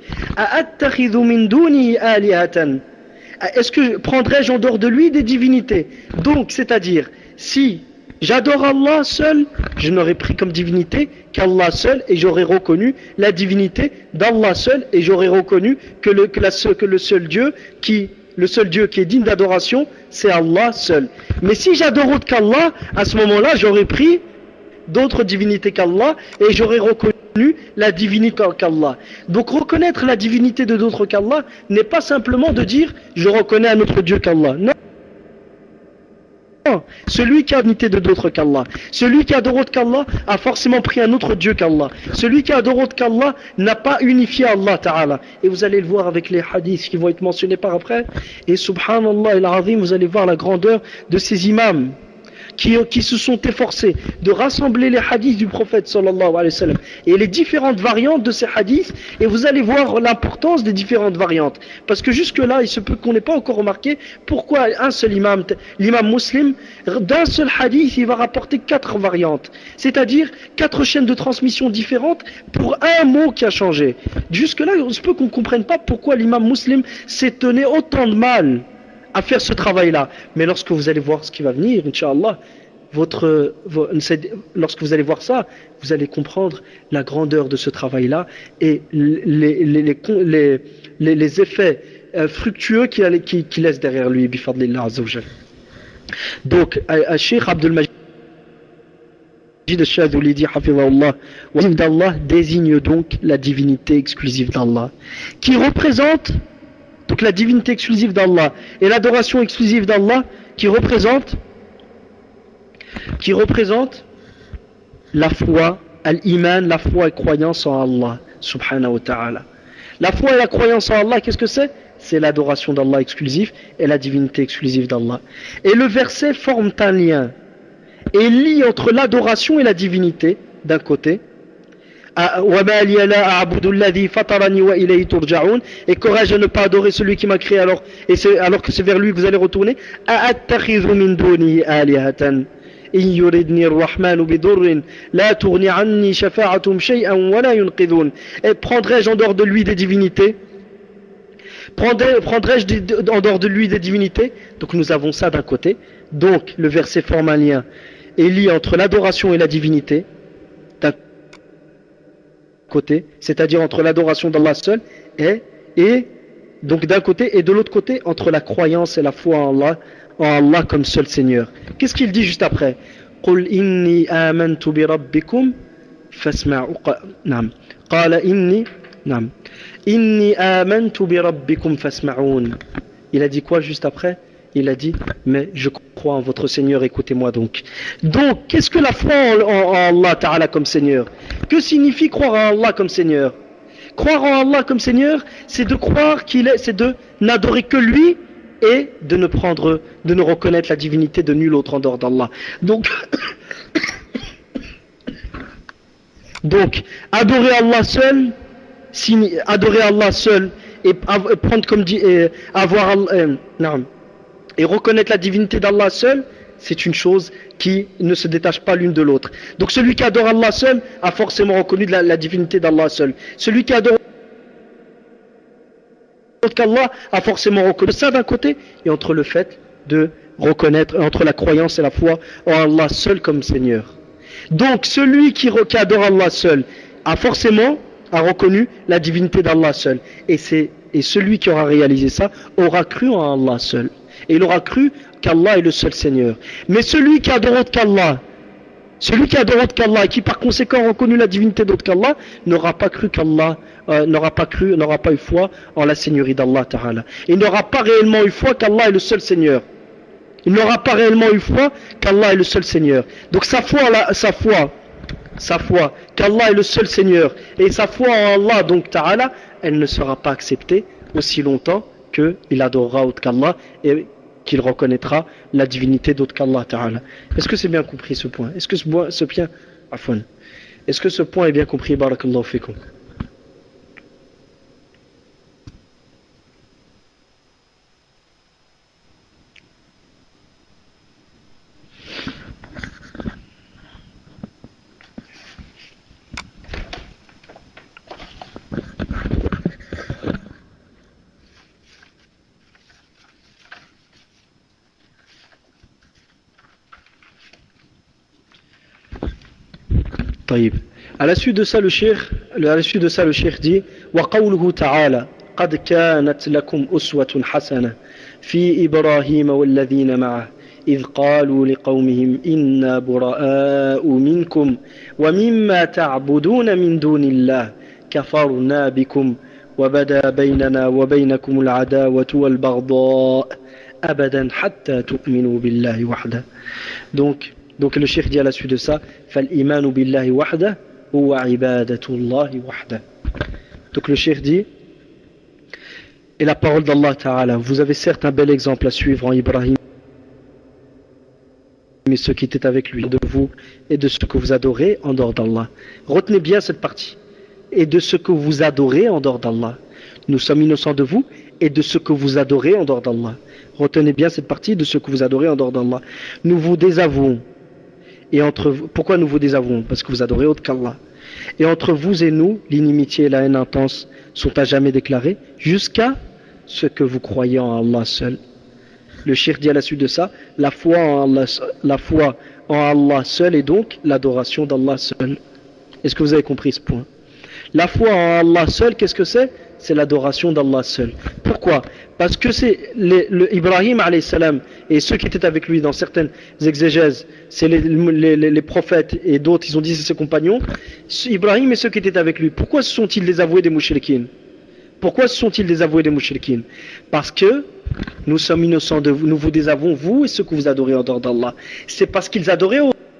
Est-ce que prendrais-je en dehors de lui des divinités? Donc, c'est-à-dire, si j'adore Allah seul, je n'aurais pris comme divinité qu'Allah seul, et j'aurais reconnu la divinité d'Allah seul, et j'aurais reconnu que le, que la, que le seul Dieu qui, le seul Dieu qui est digne d'adoration, c'est Allah seul. Mais si j'adore autre qu'Allah, à ce moment-là, j'aurais pris d'autres divinités qu'Allah, et j'aurais reconnu la divinité qu'Allah. Donc reconnaître la divinité de d'autres qu'Allah n'est pas simplement de dire je reconnais un autre Dieu qu'Allah. Non, Celui qui a divinité de d'autres qu'Allah, celui qui adore autre qu'Allah a forcément pris un autre Dieu qu'Allah. Celui qui adore autre qu'Allah n'a pas unifié Allah Ta'ala. Et vous allez le voir avec les hadiths qui vont être mentionnés par après. Et subhanallah et al-azim, vous allez voir la grandeur de ces imams Qui, qui se sont efforcés de rassembler les hadiths du prophète sallallahu alayhi wa sallam et les différentes variantes de ces hadiths, et vous allez voir l'importance des différentes variantes, parce que jusque là il se peut qu'on n'ait pas encore remarqué pourquoi un seul imam, l'imam muslim, d'un seul hadith il va rapporter quatre variantes, c'est-à-dire quatre chaînes de transmission différentes pour un mot qui a changé. Jusque là il se peut qu'on ne comprenne pas pourquoi l'imam muslim s'est donné autant de mal à faire ce travail-là. Mais lorsque vous allez voir ce qui va venir, Inch'Allah, votre, votre, lorsque vous allez voir ça, vous allez comprendre la grandeur de ce travail-là et les, les, les, les, les, les effets euh, fructueux qu'il qui, qui laisse derrière lui, bifadlillah azza wa jal. Donc, Cheikh Abdul Majid al-Shadhili, hafizahullah, d'Allah désigne donc la divinité exclusive d'Allah, qui représente donc la divinité exclusive d'Allah et l'adoration exclusive d'Allah qui représente qui représente la foi, al-iman, la foi et croyance en Allah subhanahu wa ta'ala. La foi et la croyance en Allah, qu'est-ce que c'est? C'est l'adoration d'Allah exclusive et la divinité exclusive d'Allah. Et le verset forme un lien et lie entre l'adoration et la divinité d'un côté, et courage à ne pas adorer celui qui m'a créé alors, et c'est, alors que c'est vers lui que vous allez retourner. Et prendrai-je en dehors de lui des divinités? Prendrai-je en dehors de lui des divinités? Donc nous avons ça d'un côté. Donc le verset forme un lien et lie entre l'adoration et la divinité côté, c'est-à-dire entre l'adoration d'Allah seul et, et donc d'un côté, et de l'autre côté entre la croyance et la foi en Allah, en Allah comme seul Seigneur. Qu'est-ce qu'il dit juste après? قل إني آمنت بربكم فاسمعوا نعم قال إني نعم إني آمنت بربكم فاسمعون. Il a dit quoi juste après? Il a dit, mais je crois en votre Seigneur, écoutez-moi donc. Donc, qu'est-ce que la foi en, en, en Allah Ta'ala comme Seigneur? Que signifie croire en Allah comme Seigneur? Croire en Allah comme Seigneur, c'est de croire qu'il est, c'est de n'adorer que lui et de ne prendre, de ne reconnaître la divinité de nul autre en dehors d'Allah. Donc, donc, adorer Allah seul, adorer Allah seul et prendre comme dit, et avoir, euh, non, et reconnaître la divinité d'Allah seul, c'est une chose qui ne se détache pas l'une de l'autre. Donc celui qui adore Allah seul a forcément reconnu la, la divinité d'Allah seul. Celui qui adore qu'Allah a forcément reconnu ça d'un côté, et entre le fait de reconnaître, entre la croyance et la foi en Allah seul comme Seigneur. Donc celui qui, qui adore Allah seul a forcément a reconnu la divinité d'Allah seul. Et, c'est, et celui qui aura réalisé ça aura cru en Allah seul. Et il aura cru qu'Allah est le seul Seigneur. Mais celui qui adore autre qu'Allah, celui qui adore autre qu'Allah et qui par conséquent a reconnu la divinité d'autre qu'Allah, n'aura pas cru qu'Allah, euh, n'aura pas cru, n'aura pas eu foi en la Seigneurie d'Allah Ta'ala. Il n'aura pas réellement eu foi qu'Allah est le seul Seigneur. Il n'aura pas réellement eu foi qu'Allah est le seul Seigneur. Donc sa foi, la, sa foi, sa foi qu'Allah est le seul Seigneur et sa foi en Allah donc Ta'ala, elle ne sera pas acceptée aussi longtemps qu'il adorera autre qu'Allah et qu'il reconnaîtra la divinité d'autre qu'Allah Ta'ala. Est-ce que c'est bien compris ce point? Est-ce que ce point, ce point, afwan, est-ce que ce point est bien compris? Barakallahu fikum. طيب. À la suite de ça, le cheikh, à la suite de ça, le cheikh dit وقوله تعالى قد كانت لكم أسوة حسنة في إبراهيم والذين معه إذ قالوا لقومهم إنا براء منكم ومما تعبدون من دون الله كفرنا بكم وبدا بيننا وبينكم العداوة والبغضاء أبدا حتى تؤمنوا بالله وحده. Donc, donc le cheikh dit à la suite de ça, فالإيمان بالله وحده هو عبادة الله وحده. Donc le cheikh dit, et la parole d'Allah Ta'ala, vous avez certes un bel exemple à suivre en Ibrahim et ceux qui étaient avec lui, de vous et de ce que vous adorez en dehors d'Allah. Retenez bien cette partie. Et de ce que vous adorez en dehors d'Allah. Nous sommes innocents de vous et de ce que vous adorez en dehors d'Allah. Retenez bien cette partie, de ce que vous adorez en dehors d'Allah. Nous vous désavouons. Et entre vous, pourquoi nous vous désavouons? Parce que vous adorez autre qu'Allah. Et entre vous et nous, l'inimitié et la haine intense sont à jamais déclarées, jusqu'à ce que vous croyez en Allah seul. Le cheikh dit à la suite de ça, la foi en Allah, la foi en Allah seul est donc l'adoration d'Allah seul. Est-ce que vous avez compris ce point? La foi en Allah seul, qu'est-ce que c'est? C'est l'adoration d'Allah seul. Pourquoi? Parce que c'est les, le Ibrahim alayhi salam et ceux qui étaient avec lui dans certaines exégèses, c'est les, les, les, les prophètes et d'autres, ils ont dit c'est ses compagnons. Ibrahim et ceux qui étaient avec lui, pourquoi se sont-ils désavoués des mouchriquines? Pourquoi se sont-ils désavoués des mouchriquines? Parce que nous sommes innocents de vous, nous vous désavouons, vous et ceux que vous adorez en dehors d'Allah. C'est parce qu'ils adoraient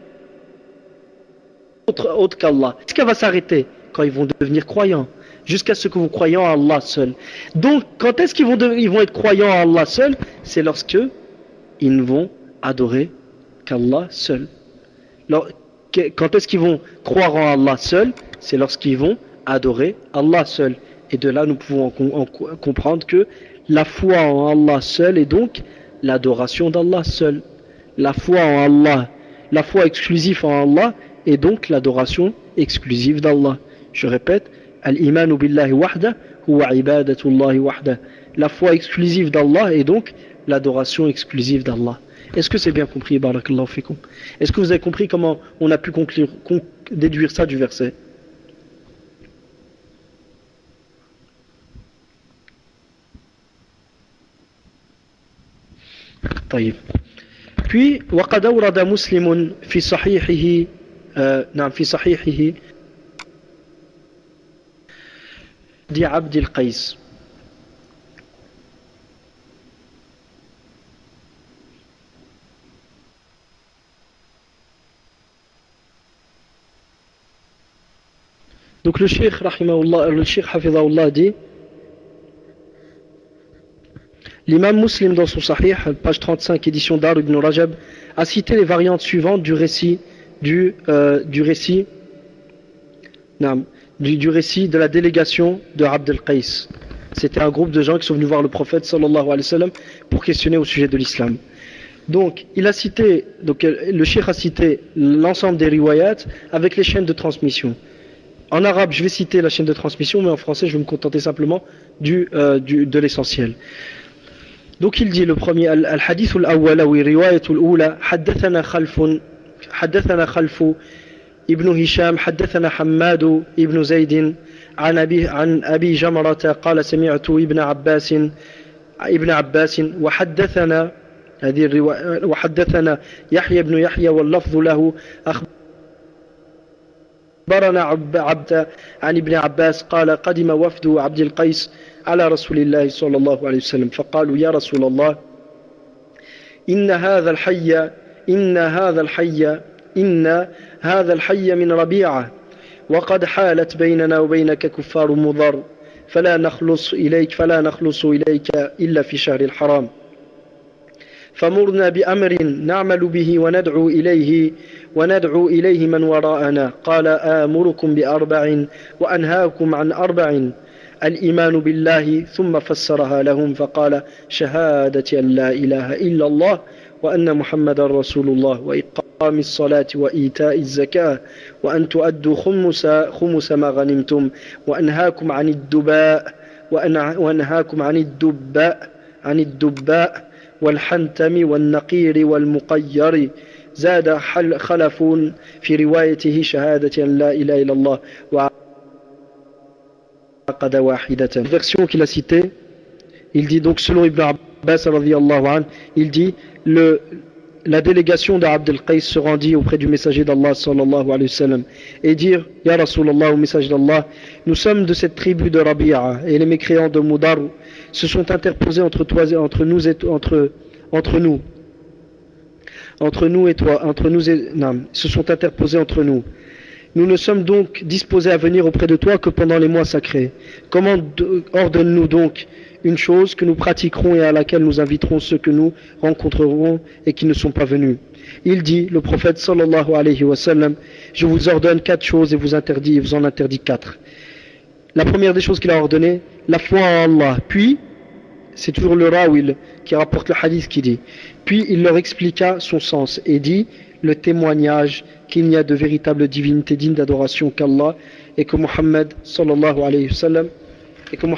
autre, autre qu'Allah. Est-ce qu'elle va s'arrêter? Quand ils vont devenir croyants, jusqu'à ce que vous croyez en Allah seul. Donc, quand est-ce qu'ils vont, de, ils vont être croyants en Allah seul? C'est lorsque ils ne vont adorer qu'Allah seul. Alors, quand est-ce qu'ils vont croire en Allah seul? C'est lorsqu'ils vont adorer Allah seul. Et de là, nous pouvons en, en, comprendre que la foi en Allah seul est donc l'adoration d'Allah seul. La foi en Allah, la foi exclusive en Allah est donc l'adoration exclusive d'Allah. Je répète, al-imanu billahi wahda huwa ibadatullahi wahda. La foi exclusive d'Allah est donc l'adoration exclusive d'Allah. Est-ce que c'est bien compris, barakallahu fikum? Est-ce que vous avez compris comment on a pu conclure, con, déduire ça du verset? طيب. Puis وقد أورد مسلم في صحيحه نعم في صحيحه دي عبد القيس. Donc le cheikh rahimahullah, le cheikh hafidahullah dit, l'imam Muslim dans son Sahih, page trente-cinq, édition d'Ar ibn Rajab, a cité les variantes suivantes du récit du, euh, du récit non, du, du récit de la délégation de Abd al-Qais. C'était un groupe de gens qui sont venus voir le prophète sallallahu alayhi wa sallam pour questionner au sujet de l'islam. Donc il a cité, donc le cheikh a cité l'ensemble des riwayat avec les chaînes de transmission. En arabe, je vais citer la chaîne de transmission, mais en français, je vais me contenter simplement du, euh, du, de l'essentiel. Donc il dit le premier, al-hadith al-awwala wa riwayat al-oula, haddathana khalfun, haddathana khalfu ibn Hisham, haddathana Hammadu ibn Zaydin, عن أبي عن أبي جمرة قال سمعت ابن عباس ابن عباس وحدثنا هذه الرواية وحدثنا يحيى بن يحيى واللفظ له أخبرنا عبد عن ابن عباس قال قدم وفد عبد القيس على رسول الله صلى الله عليه وسلم فقالوا يا رسول الله إن هذا الحي إن هذا الحي إن هذا الحي من ربيعة وقد حالت بيننا وبينك كفار مضر فلا نخلص إليك فلا نخلص إليك إلا في شهر الحرام فمرنا بأمر نعمل به وندعو إليه وندعو إليه من وراءنا قال آمركم بأربع وأنهاكم عن أربع الإيمان بالله ثم فسرها لهم فقال شهادة أن لا إله إلا الله وأن محمد رسول الله وإقام الصلاة وإيتاء الزكاة وأن تؤدوا خمس, خمس ما غنمتم وأنهاكم عن الدباء وأنهاكم عن الدباء عن الدباء والحنتم والنقير والمقير زاد خلف في روايته شهادة أن لا إله إلا الله وعقد واحدة. Version qu'il a citée, il dit donc selon Ibn Abbas radiyallahu anhu, il dit le la délégation d'Abd al-Qais se rendit auprès du messager d'Allah sallallahu alayhi wa sallam et dire Ya Rasulallah, au message d'Allah, nous sommes de cette tribu de Rabi'a et les mécréants de Mudar se sont interposés entre toi et entre nous et entre entre nous, entre nous et toi, entre nous et non, se sont interposés entre nous. Nous ne sommes donc disposés à venir auprès de toi que pendant les mois sacrés. Comment ordonne-nous donc une chose que nous pratiquerons et à laquelle nous inviterons ceux que nous rencontrerons et qui ne sont pas venus? Il dit, le prophète sallallahu alayhi wa sallam, je vous ordonne quatre choses et vous interdis, et vous en interdis quatre. La première des choses qu'il a ordonné, la foi en Allah. Puis, c'est toujours le Rawil qui rapporte le hadith qui dit, puis il leur expliqua son sens et dit, le témoignage qu'il n'y a de véritable divinité digne d'adoration qu'Allah et que Muhammad sallallahu alayhi wa sallam et que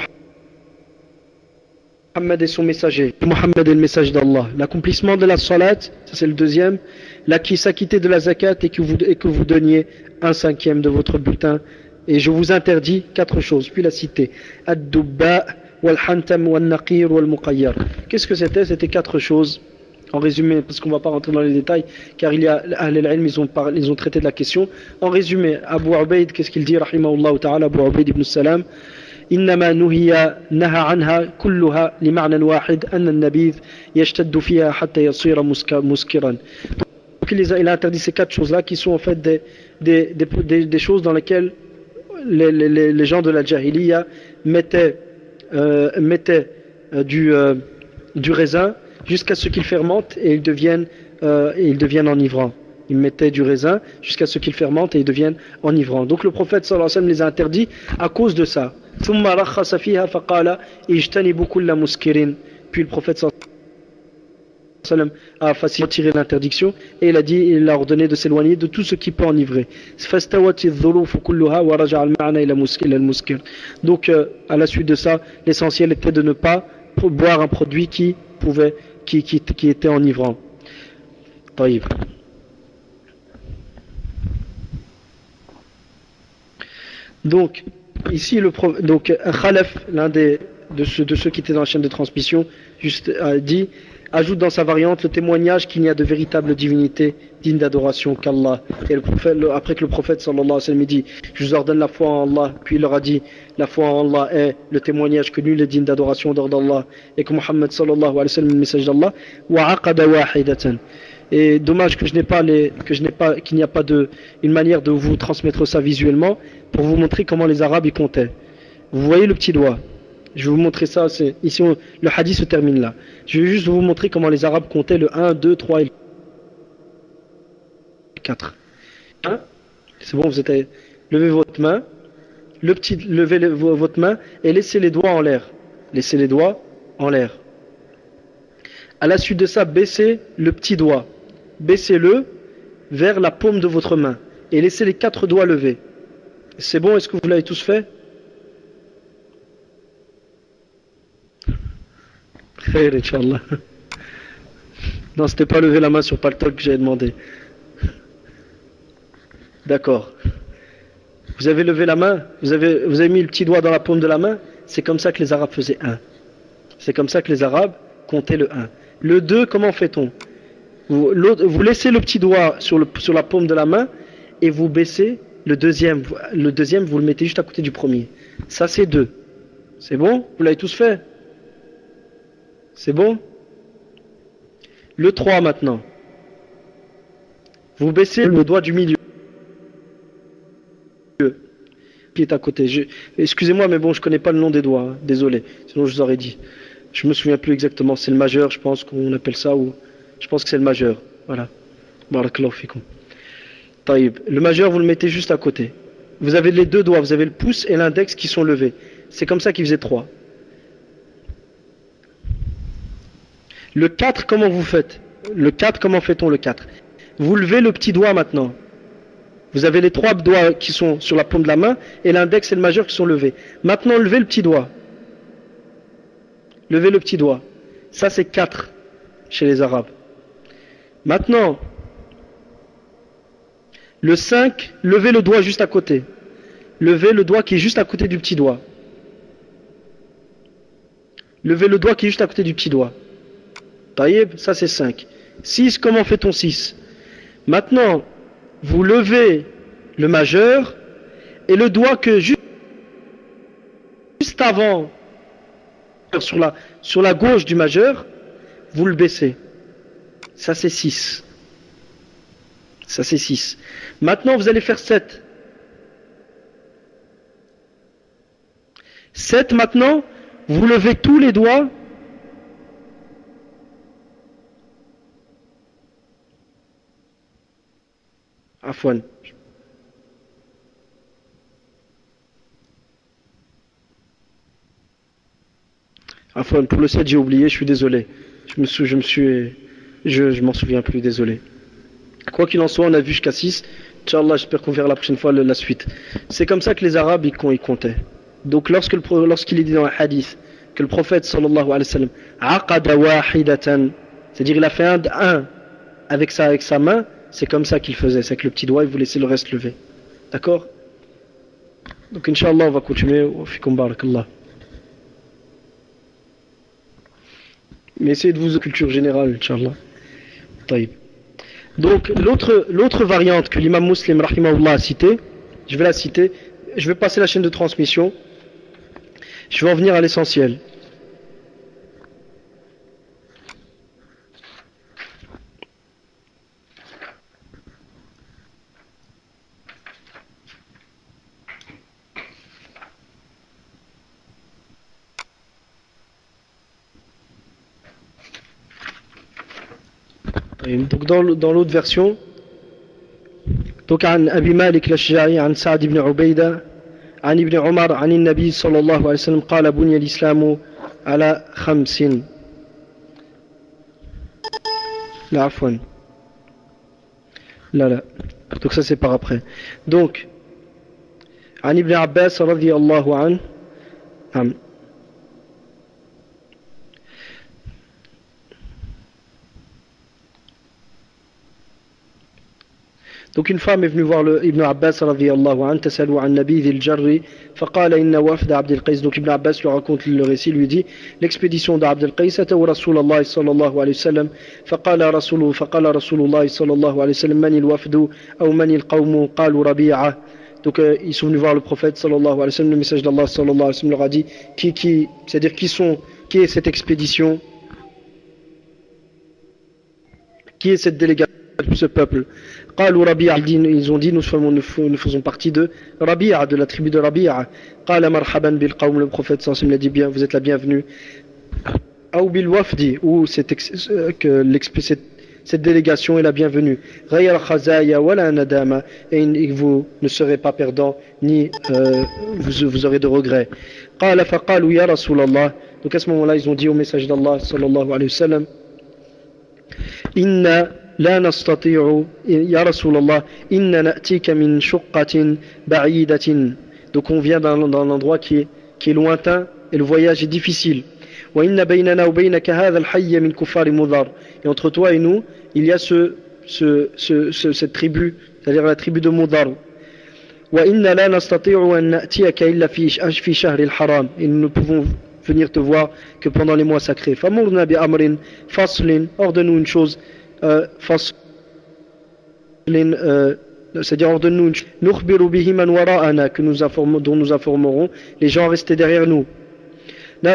Muhammad est son messager, Muhammad est le message d'Allah. L'accomplissement de la salat, ça c'est le deuxième, la qui s'acquitter de la zakat et que, vous, et que vous donniez un cinquième de votre butin. Et je vous interdis quatre choses, puis la cité. Ad-dubba, wal-hantam, wal-naqir, wal-muqayyar. Qu'est-ce que c'était? C'était quatre choses. En résumé, parce qu'on ne va pas rentrer dans les détails, car il y a Ahl al-Ilm, ils ont, parlé, ils ont traité de la question. En résumé, Abu Ubaid, qu'est-ce qu'il dit, rahimahullah ta'ala, Abu Ubaid ibn Salam, إنما نهي نهى عنها كلها لمعنى واحد أن النبيذ يشتد فيها حتى يصير مسكرا. Donc il a interdit ces quatre choses-là qui sont en fait des, des, des, des, des choses dans lesquelles les, les, les gens de la Jahiliya mettaient, euh, mettaient euh, du, euh, du raisin jusqu'à ce qu'il fermente et ils deviennent, euh, et ils deviennent enivrants. Ils mettaient du raisin jusqu'à ce qu'il fermente et ils deviennent enivrants. Donc le prophète sallallahu alayhi wa sallam les a interdits à cause de ça. ثم رخص فيها فقال اجتنبوا كل مسكر. Puis le prophète sallallahu alayhi wa sallam a facilité retiré l'interdiction et il a dit, il a ordonné de s'éloigner de tout ce qui peut enivrer. فاستوت الظروف كلها ورجع المعنى إلى المسكر. Donc euh, à la suite de ça, l'essentiel était de ne pas boire un produit qui pouvait qui qui qui était enivrant. طيب. Donc ici le pro, donc Khalaf, l'un des de ceux de ceux qui étaient dans la chaîne de transmission, juste a dit, ajoute dans sa variante le témoignage qu'il n'y a de véritable divinité digne d'adoration qu'Allah. Et le prophète, le, après que le prophète sallallahu alayhi wa sallam dit, je vous ordonne la foi en Allah, puis il leur a dit, la foi en Allah est le témoignage que nul est digne d'adoration hors d'Allah et que Muhammad sallallahu alayhi wa sallam est le message d'Allah. Wa aqada wahidatan. Et dommage que je n'ai pas les, que je n'ai pas, qu'il n'y a pas de, une manière de vous transmettre ça visuellement pour vous montrer comment les Arabes y comptaient. Vous voyez le petit doigt. Je vais vous montrer ça, c'est, ici on, le hadith se termine là. Je vais juste vous montrer comment les Arabes comptaient le un, deux, trois et quatre. Hein? C'est bon, vous êtes, levez votre main, le petit, levez le, votre main et laissez les doigts en l'air. Laissez les doigts en l'air. À la suite de ça, baissez le petit doigt. Baissez-le vers la paume de votre main et laissez les quatre doigts levés. C'est bon, est-ce que vous l'avez tous fait? Khair, Inch'Allah. Non, c'était pas lever la main sur Paltalk que j'avais demandé. D'accord. Vous avez levé la main, vous avez, vous avez mis le petit doigt dans la paume de la main. C'est comme ça que les Arabes faisaient un. C'est comme ça que les Arabes comptaient le un. Le deux, comment fait-on? Vous, vous laissez le petit doigt sur, le, sur la paume de la main et vous baissez le deuxième. Le deuxième, vous le mettez juste à côté du premier. Ça, c'est deux. C'est bon? Vous l'avez tous fait? C'est bon? Le trois maintenant. Vous baissez le doigt du milieu. Qui est à côté. Je, excusez-moi, mais bon, je connais pas le nom des doigts. Hein. Désolé. Sinon, je vous aurais dit. Je me souviens plus exactement. C'est le majeur, je pense qu'on appelle ça, ou je pense que c'est le majeur. Voilà. Barakallahu fikum. Taïb. Le majeur, vous le mettez juste à côté. Vous avez les deux doigts. Vous avez le pouce et l'index qui sont levés. C'est comme ça qu'il faisait trois. Le quatre, comment vous faites? Le quatre, comment fait-on le quatre? Vous levez le petit doigt maintenant. Vous avez les trois doigts qui sont sur la paume de la main et l'index et le majeur qui sont levés. Maintenant, levez le petit doigt. Levez le petit doigt. Ça, c'est quatre chez les Arabes. Maintenant, le cinq, levez le doigt juste à côté. Levez le doigt qui est juste à côté du petit doigt. Levez le doigt qui est juste à côté du petit doigt. Taïeb, ça c'est cinq. six, comment fait-on six? Maintenant, vous levez le majeur et le doigt que juste, juste avant, sur la, sur la gauche du majeur, vous le baissez. Ça c'est six. Ça c'est six. Maintenant vous allez faire sept. sept maintenant, vous levez tous les doigts. Afwan. Afwan, pour le sept j'ai oublié, je suis désolé. Je me suis, je me suis, je, je m'en souviens plus, désolé. Quoi qu'il en soit, on a vu jusqu'à six. Inch'Allah, j'espère qu'on verra la prochaine fois la suite. C'est comme ça que les Arabes ils, ils comptaient. Donc lorsque le, lorsqu'il est dit dans un hadith que le prophète sallallahu alayhi wa sallam aqada wahidatan, c'est-à-dire il a fait un, un avec sa, avec sa main, c'est comme ça qu'il faisait, c'est avec le petit doigt, il vous laissait le reste lever. D'accord? Donc Inch'Allah, on va continuer. Fikum barakallah. Mais essayez de vous de culture générale, Inch'Allah. Taïb. Donc l'autre, l'autre variante que l'imam Muslim rahimahullah a citée, je vais la citer, je vais passer la chaîne de transmission, je vais en venir à l'essentiel. Donc dans, dans l'autre version, donc عن أبي مالك الأشجعي عن سعد بن عبيدة عن ابن عمر عن النبي صلى الله عليه وسلم قال بني الإسلام على خمس. لا عفوا. لا لا. Donc ça c'est par après. Donc عن ابن عباس رضي الله عنه. Donc une femme est venue voir le Ibn Abbas radiyallahu anhu, tasalu an nabi dhil jarri, faqala inna wafd Abd al-Qais. Donc Ibn Abbas lui raconte le récit, lui dit l'expédition d'Abd al-Qais ataw Rasulullah sallallahu alayhi wa sallam, faqala Rasulullah faqala Rasulullah sallallahu alayhi wa sallam man al-wafdu aw man al-qawmu qalu Rabi'a. Donc euh, ils sont venus voir le prophète sallallahu alayhi wa sallam, le message d'Allah sallallahu alayhi wa sallam leur a dit qui qui c'est-à-dire qui sont qui est cette expédition, qui est cette délégation, ce peuple. Ils ont dit nous, faisons, nous faisons partie de Rabi'a, de la tribu de Rabi'a. Le prophète sallallahu alayhi wa sallam a dit bien, vous êtes la bienvenue. Ou cette, que cette, cette délégation est la bienvenue. Et vous ne serez pas perdants ni euh, vous, vous aurez de regrets. Donc à ce moment-là ils ont dit au message d'Allah sallallahu alayhi wa sallam Inna لا نستطيع يا رسول الله إن نأتيك من شقة بعيدة. Donc on vient d'un, d'un endroit qui est, qui est lointain et le voyage est difficile. وإن بيننا وبينك هذا الحي من كفار مضر. Et entre toi et nous il y a ce, ce, ce, ce, cette tribu, c'est-à-dire la tribu de Mudar. وإن لا نستطيع أن نأتيك إلا في في شهر الحرام. Et nous ne pouvons venir te voir que pendant les mois sacrés. فمرنا بأمر فصل. Ordonne-nous une chose. Euh, euh, c'est-à-dire ordonne-nous que nous informons, dont nous informerons les gens restés derrière nous et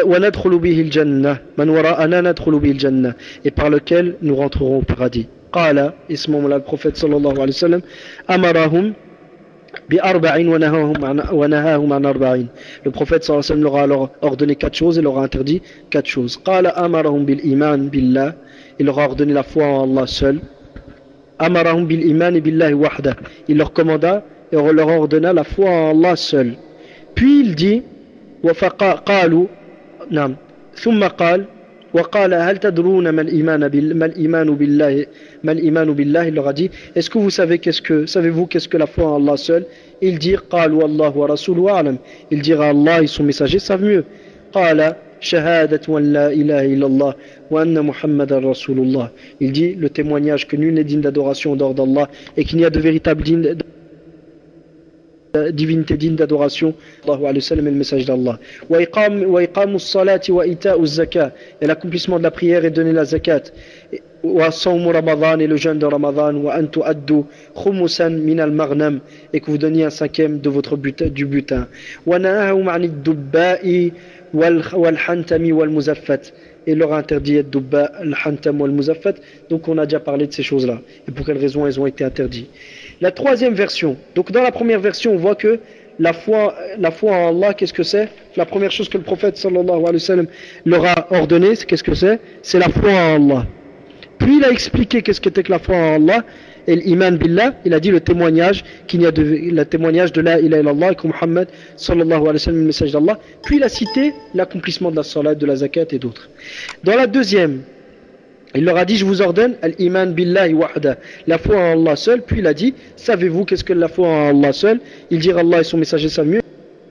par lequel nous rentrerons au paradis. Et ce moment-là le prophète sallallahu alayhi wa sallam amarahum bi arba'in wa nahahum an arba'in. Le prophète sallallahu alayhi wa sallam leur a alors ordonné quatre choses et leur a interdit quatre choses. Qala amarahum bil iman billah. Il leur a ordonné la foi en Allah seul. Amarahum bil iman billahi wahda. Il leur commanda et leur ordonna la foi en Allah seul. Puis il dit wa faqalu nam thumma qala wa qala hal tadruna mal iman bil mal iman billahi mal iman billahi. Il leur a dit est-ce que vous savez qu'est-ce que savez-vous qu'est-ce que la foi en Allah seul? Ils dirent qalu Allah wa rasuluhu a'lam. Il dira Allah et son messager savent mieux. Qala shahadatu an la ilaha illallah wa anna muhammadan rasulullah. Il dit le témoignage que nul n'est digne d'adoration en dehors d'Allah et qu'il n'y a de véritable digne divinité digne d'adoration Allahu alayhi wa sallam et le message d'Allah. Wa iqam wa iqamus salati wa ita'uz zakat. Et l'accomplissement de la prière et donner la zakat. Wa sawm ramadan et le jeûne de Ramadan. Wa an tu'addu khumusan min al-maghnam. Et que vous donniez un cinquième de votre butin, du butin. Wa nahahum 'anid dubba'i wal wal hantami wal muzaffat. et il leur a interdit ad-dubba, al-hantam ou al-muzaffat. Donc on a déjà parlé de ces choses-là et pour quelles raisons elles ont été interdites. La troisième version, donc dans la première version on voit que la foi, la foi en Allah, qu'est-ce que c'est? La première chose que le prophète sallallahu alayhi wa sallam leur a ordonné, c'est qu'est-ce que c'est? C'est la foi en Allah. Puis il a expliqué qu'est-ce qu'était que la foi en Allah et l'iman billah, il a dit le témoignage qu'il y a de, le témoignage de la ilaha illallah et que Muhammad sallallahu alayhi wa sallam est le message d'Allah. Puis il a cité l'accomplissement de la salat, de la zakat et d'autres. Dans la deuxième, il leur a dit je vous ordonne al-iman billahi wahda, la foi en Allah seul. Puis il a dit savez-vous qu'est-ce que la foi en Allah seul? Il dit Allah et son messager savent mieux.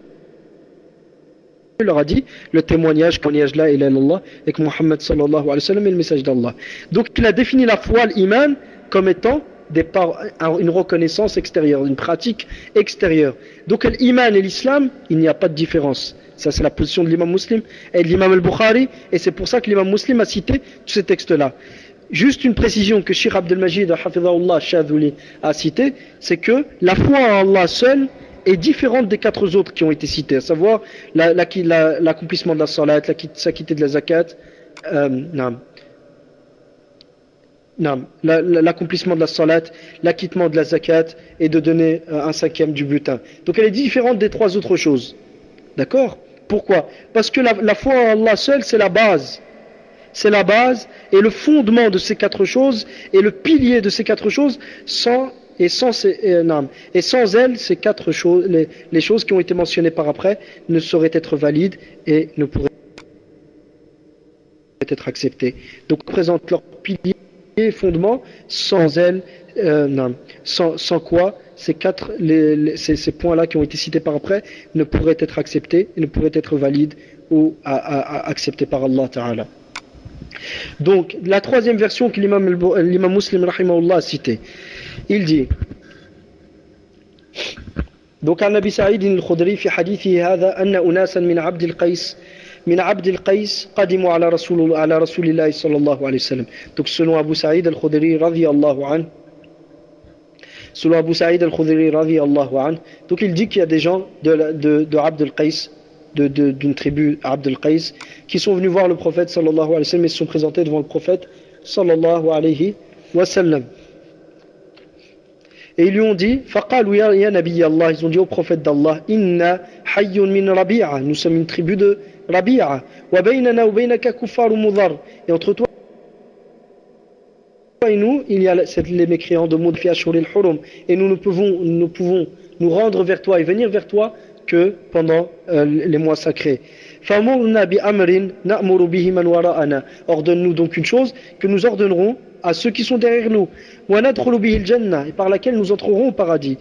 Il leur a dit le témoignage, témoignage la ilaha illallah et que Muhammad sallallahu alayhi wa sallam est le message d'Allah. Donc il a défini la foi, l'iman, comme étant des par, une reconnaissance extérieure, une pratique extérieure. Donc l'iman et l'islam, il n'y a pas de différence. Ça c'est la position de l'imam Muslim et de l'imam al-Bukhari, et c'est pour ça que l'imam Muslim a cité tous ces textes-là. Juste une précision que Cheikh Abdel Majid hafidhahullah Shadhuli a cité, c'est que la foi en Allah seul est différente des quatre autres qui ont été cités, à savoir l'accomplissement la, la, de la salat, la s'acquitter de la zakat, euh, non. Non, l'accomplissement de la salat, l'acquittement de la zakat et de donner un cinquième du butin. Donc elle est différente des trois autres choses. D'accord? Pourquoi? Parce que la, la foi en Allah seul, c'est la base. C'est la base et le fondement de ces quatre choses et le pilier de ces quatre choses sans, et, sans ces, et, non, et sans elles, ces quatre choses, les, les choses qui ont été mentionnées par après ne sauraient être valides et ne pourraient être acceptées. Donc présente leur pilier et fondement, sans elles, euh, non, sans, sans quoi ces quatre, les, les, ces, ces points-là qui ont été cités par après ne pourraient être acceptés, et ne pourraient être valides ou à, à, à acceptés par Allah Ta'ala. Donc, la troisième version que l'imam, l'imam Muslim rahimahullah a citée, il dit donc عن أبي سعيد الخدري في حديثه هذا أن أناسا من عبد القيس من عبد القيس قدموا على رسول على رسول الله صلى الله عليه وسلم. Donc selon Abu Sa'id al-Khudri radiyallahu anhu, selon Abu Sa'id al-Khudri radiyallahu anhu, donc il dit qu'il y a des gens de de de Abd al-Qais, de de d'une tribu Abd al-Qais, qui sont venus voir le prophète sallallahu alayhi wa sallam et se sont présentés devant le prophète sallallahu alayhi wa sallam. Et ils lui ont dit, faqalu ya, ya nabi Allah, ils ont dit au prophète d'Allah, inna hayyun min Rabi'a, nous sommes une tribu de Rabi'a, wa baynana wa baynaka kuffaru mudhar, et entre toi et nous, il y a les mécréants de Mud fi ashhuril hurum, et nous ne pouvons, nous pouvons nous rendre vers toi et venir vers toi que pendant euh, les mois sacrés. Famurna bi amrin na'muru bihi man wara'ana, ordonne-nous donc une chose que nous ordonnerons à ceux qui sont derrière nous, et par laquelle nous entrerons au paradis,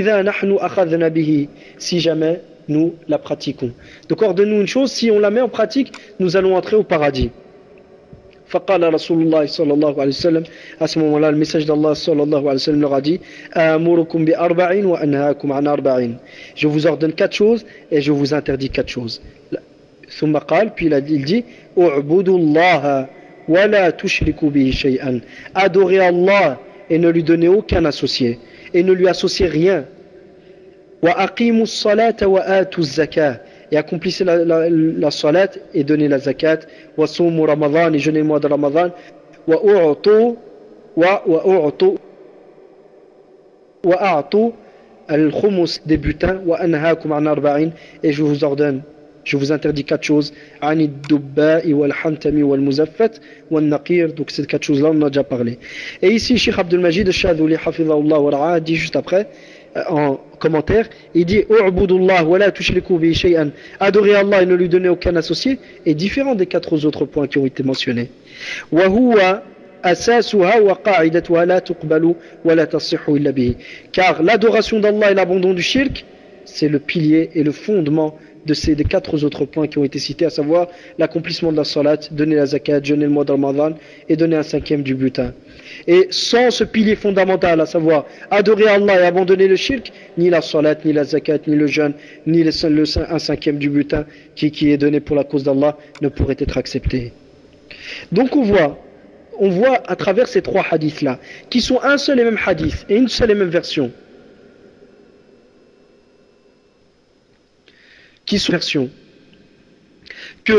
si jamais nous la pratiquons. Donc ordonne-nous une chose, si on la met en pratique, nous allons entrer au paradis. فقال رسول الله صلى الله عليه وسلم, à ce moment-là le message d'Allah صلى الله عليه وسلم leur a dit, آمركم بأربع وأنهاكم عن أربع, je vous ordonne quatre choses et je vous interdis quatre choses. ثم قال, puis il dit, اعبدوا الله ولا تشركوا به شيئا, adorez Allah et ne lui donnez aucun associé et ne lui associez rien. وأقيموا الصلاة وآتوا الزكاة, et accomplissez la, la, la salat et donnez la zakat. وصوموا رمضان, et jeûnez le mois de Ramadan. وأعطوا وأعطوا وأعطوا الخمس des butins. وأنهاكم عن أربعين, et je vous ordonne, je vous interdis quatre choses. عن الدباء والحنتم والمزفت والنقير. Donc ces quatre choses là on en a déjà parlé. Et ici Cheikh Abdul Majid al-Shadhuli hafidhahullah wa ra'ah dit juste après en commentaire, il dit u'budullah wa la tushriku bihi shay'an, adorez Allah et ne lui donnez aucun associé, est différent des quatre autres points qui ont été mentionnés. Wa huwa asasuha wa qa'idatuha la tuqbalu wa la tasihhu illa bihi, car l'adoration d'Allah et l'abandon du shirk, c'est le pilier et le fondement de ces des quatre autres points qui ont été cités, à savoir l'accomplissement de la salat, donner la zakat, jeûner le mois de Ramadan et donner un cinquième du butin. Et sans ce pilier fondamental, à savoir adorer Allah et abandonner le shirk, ni la salat, ni la zakat, ni le jeûne, ni le, le, un cinquième du butin qui, qui est donné pour la cause d'Allah ne pourrait être accepté. Donc on voit, on voit à travers ces trois hadiths là, qui sont un seul et même hadith et une seule et même version, qui sont versions, que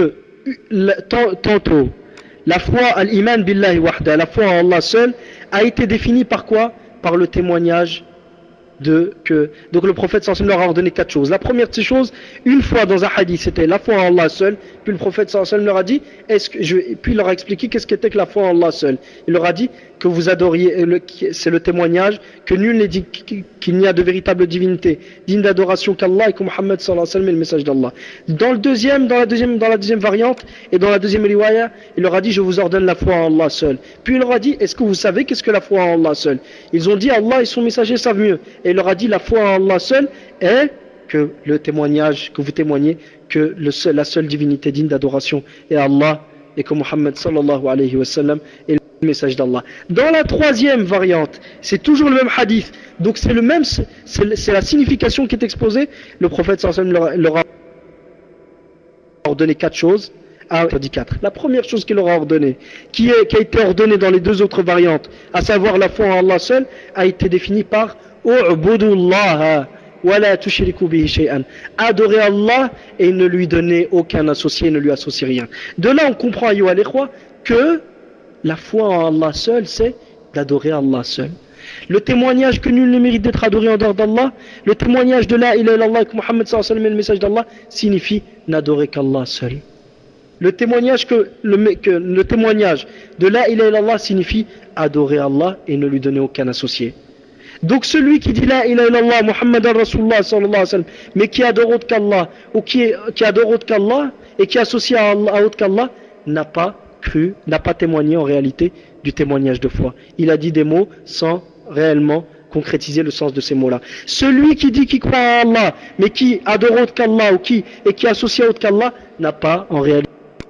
tantôt la foi al-iman billahi wahda, la foi en Allah seul, a été définie par quoi? Par le témoignage de que donc le prophète sallallahu alayhi wa sallam leur a ordonné quatre choses. La première de ces choses, une fois dans un hadith, c'était la foi en Allah seul. Puis le prophète sallallahu alayhi wa sallam leur a dit, est-ce que je puis il leur a expliqué qu'est-ce qu'était que la foi en Allah seul. Il leur a dit que vous adoriez, c'est le témoignage que nul n'est dit qu'il n'y a de véritable divinité digne d'adoration qu'Allah et que Muhammad sallallahu alayhi wa sallam est le message d'Allah. Dans le deuxième, dans la deuxième, dans la deuxième variante et dans la deuxième riwaya, il leur a dit je vous ordonne la foi en Allah seul. Puis il leur a dit est-ce que vous savez qu'est-ce que la foi en Allah seul? Ils ont dit Allah et son messager savent mieux. Et il leur a dit la foi en Allah seul est que le témoignage, que vous témoignez que le seul, la seule divinité digne d'adoration est Allah et que Muhammad sallallahu alayhi wa sallam est le message d'Allah. Dans la troisième variante, c'est toujours le même hadith, donc c'est le même, c'est la signification qui est exposée. Le prophète sallallahu alayhi wa sallam leur a ordonné quatre choses. Ah, dit quatre. La première chose qu'il leur a ordonnée, qui, est, qui a été ordonnée dans les deux autres variantes, à savoir la foi en Allah seul, a été définie par U'budullaha wa la tushriku bihi shay'an. Adorer Allah et ne lui donner aucun associé, ne lui associer rien. De là, on comprend, ayyuha al-ikhwa, que la foi en Allah seul, c'est d'adorer Allah seul. Le témoignage que nul ne mérite d'être adoré en dehors d'Allah, le témoignage de la ilaha illallah que Muhammad sallallahu alayhi wa sallam est le message d'Allah, signifie n'adorer qu'Allah seul. Le témoignage, que, le, que, le témoignage de la ilaha illallah signifie adorer Allah et ne lui donner aucun associé. Donc celui qui dit la ilaha illallah Muhammadan Rasulullah sallallahu alayhi wa sallam, mais qui adore autre qu'Allah, ou qui, est, qui adore autre qu'Allah, et qui associe à, Allah, à autre qu'Allah, n'a pas cru, n'a pas témoigné en réalité du témoignage de foi. Il a dit des mots sans réellement concrétiser le sens de ces mots-là. Celui qui dit qu'il croit en Allah, mais qui adore autre qu'Allah, ou qui, et qui associe à autre qu'Allah, n'a pas en réalité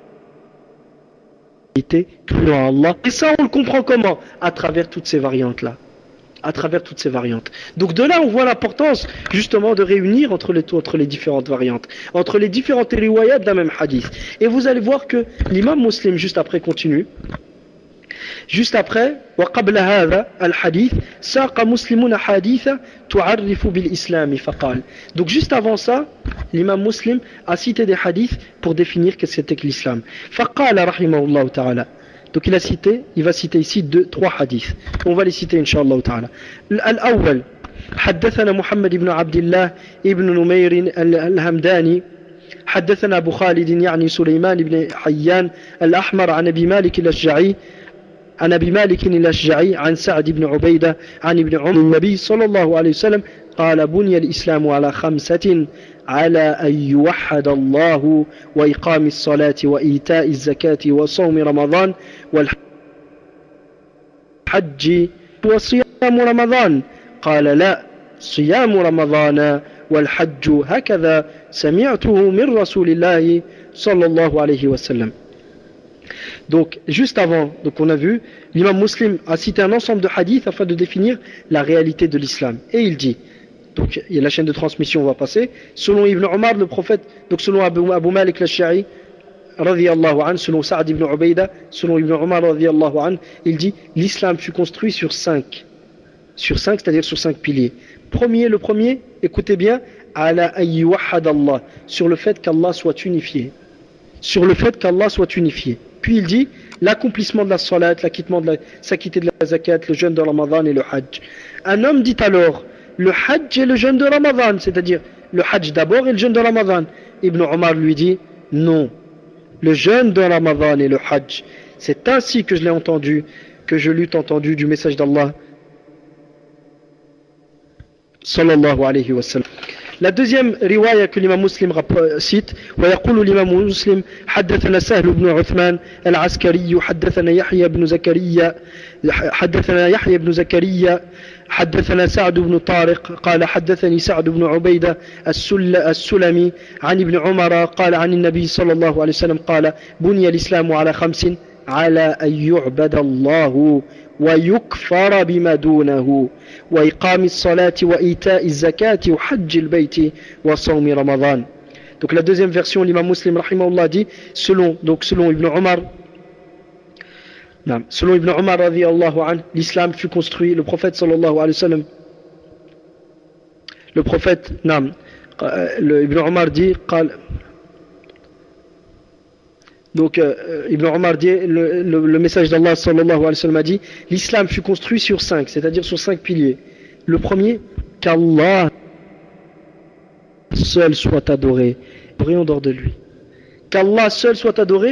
cru en Allah. Et ça, on le comprend comment? À travers toutes ces variantes-là. À travers toutes ces variantes. Donc de là, on voit l'importance justement de réunir entre les, entre les différentes variantes, entre les différentes riwayat d'un même hadith. Et vous allez voir que l'imam Muslim, juste après, continue. Juste après, وقبل هذا الحديث ساق مسلم حديث تعرف بالإسلام فقال. Donc juste avant ça, l'imam Muslim a cité des hadiths pour définir qu'est-ce que c'était que l'islam. فقال رحمه الله تعالى. Donc il a cité, il va citer ici deux, trois hadiths. On va les citer Inch'Allah ta'ala. الأول حدثنا محمد بن عبد الله ابن نمير الهمداني حدثنا أبو خالد يعني سليمان بن حيان الأحمر عن أبي مالك الأشجعي عن أبي مالك الأشجعي عن سعد بن عبيدة عن ابن عمر النبي صلى الله عليه وسلم قال بني الإسلام على خمسة على أن يوحد الله وإقام الصلاة وإيتاء الزكاة وصوم رمضان والحج وصيام رمضان قال لا صيام رمضان والحج هكذا سمعته من رسول الله صلى الله عليه وسلم. Donc, juste avant, donc on a vu, l'imam Muslim a cité un ensemble de hadiths afin de définir la réalité de l'islam. Et il dit, donc il y a la chaîne de transmission, on va passer, selon Ibn Omar, le prophète, donc selon Abu, Abu Malik al-Ash'ari, radiyallahu anhu, selon Sa'd ibn Ubayda, selon Ibn Omar, radiyallahu anhu, il dit, l'islam fut construit sur cinq, sur cinq, c'est-à-dire sur cinq piliers. Premier, le premier, écoutez bien, ala ayyuhad Allah, sur le fait qu'Allah soit unifié. Sur le fait qu'Allah soit unifié. Puis il dit l'accomplissement de la salat, l'acquittement de la, s'acquitter de la zakat, le jeûne de Ramadan et le hajj. Un homme dit alors le hajj et le jeûne de Ramadan, c'est-à-dire le hajj d'abord et le jeûne de Ramadan. Ibn Omar lui dit non, le jeûne de Ramadan et le hajj. C'est ainsi que je l'ai entendu, que je l'eus entendu du message d'Allah sallallahu alayhi wa sallam. La deuxième riwaya que l'imam Muslim cite, ويقول الإمام مسلم حدثنا سهل بن عثمان العسكري حدثنا يحيى بن زكريا حدثنا يحيى بن زكريا حدثنا سعد بن طارق قال حدثني سعد بن عبيدة السلمي عن ابن عمر قال عن النبي صلى الله عليه وسلم قال بني الإسلام على خمس على أن يعبد الله ويكفر بما دونه وإقام الصلاة وإيتاء الزكاة وحج البيت وصوم رمضان. Donc la deuxième version, l'imam Muslim rahimahullah dit selon donc selon Ibn Omar, non, selon Ibn Omar radiyallahu anhu, l'islam fut construit, le prophète sallallahu alayhi wa sallam, le prophète, non, le Ibn Omar dit قال Donc euh, Ibn Omar dit, le, le, le message d'Allah sallallahu alayhi wa sallam a dit, l'islam fut construit sur cinq, c'est-à-dire sur cinq piliers. Le premier, qu'Allah seul soit adoré, adoré en dehors de lui. Qu'Allah seul soit adoré,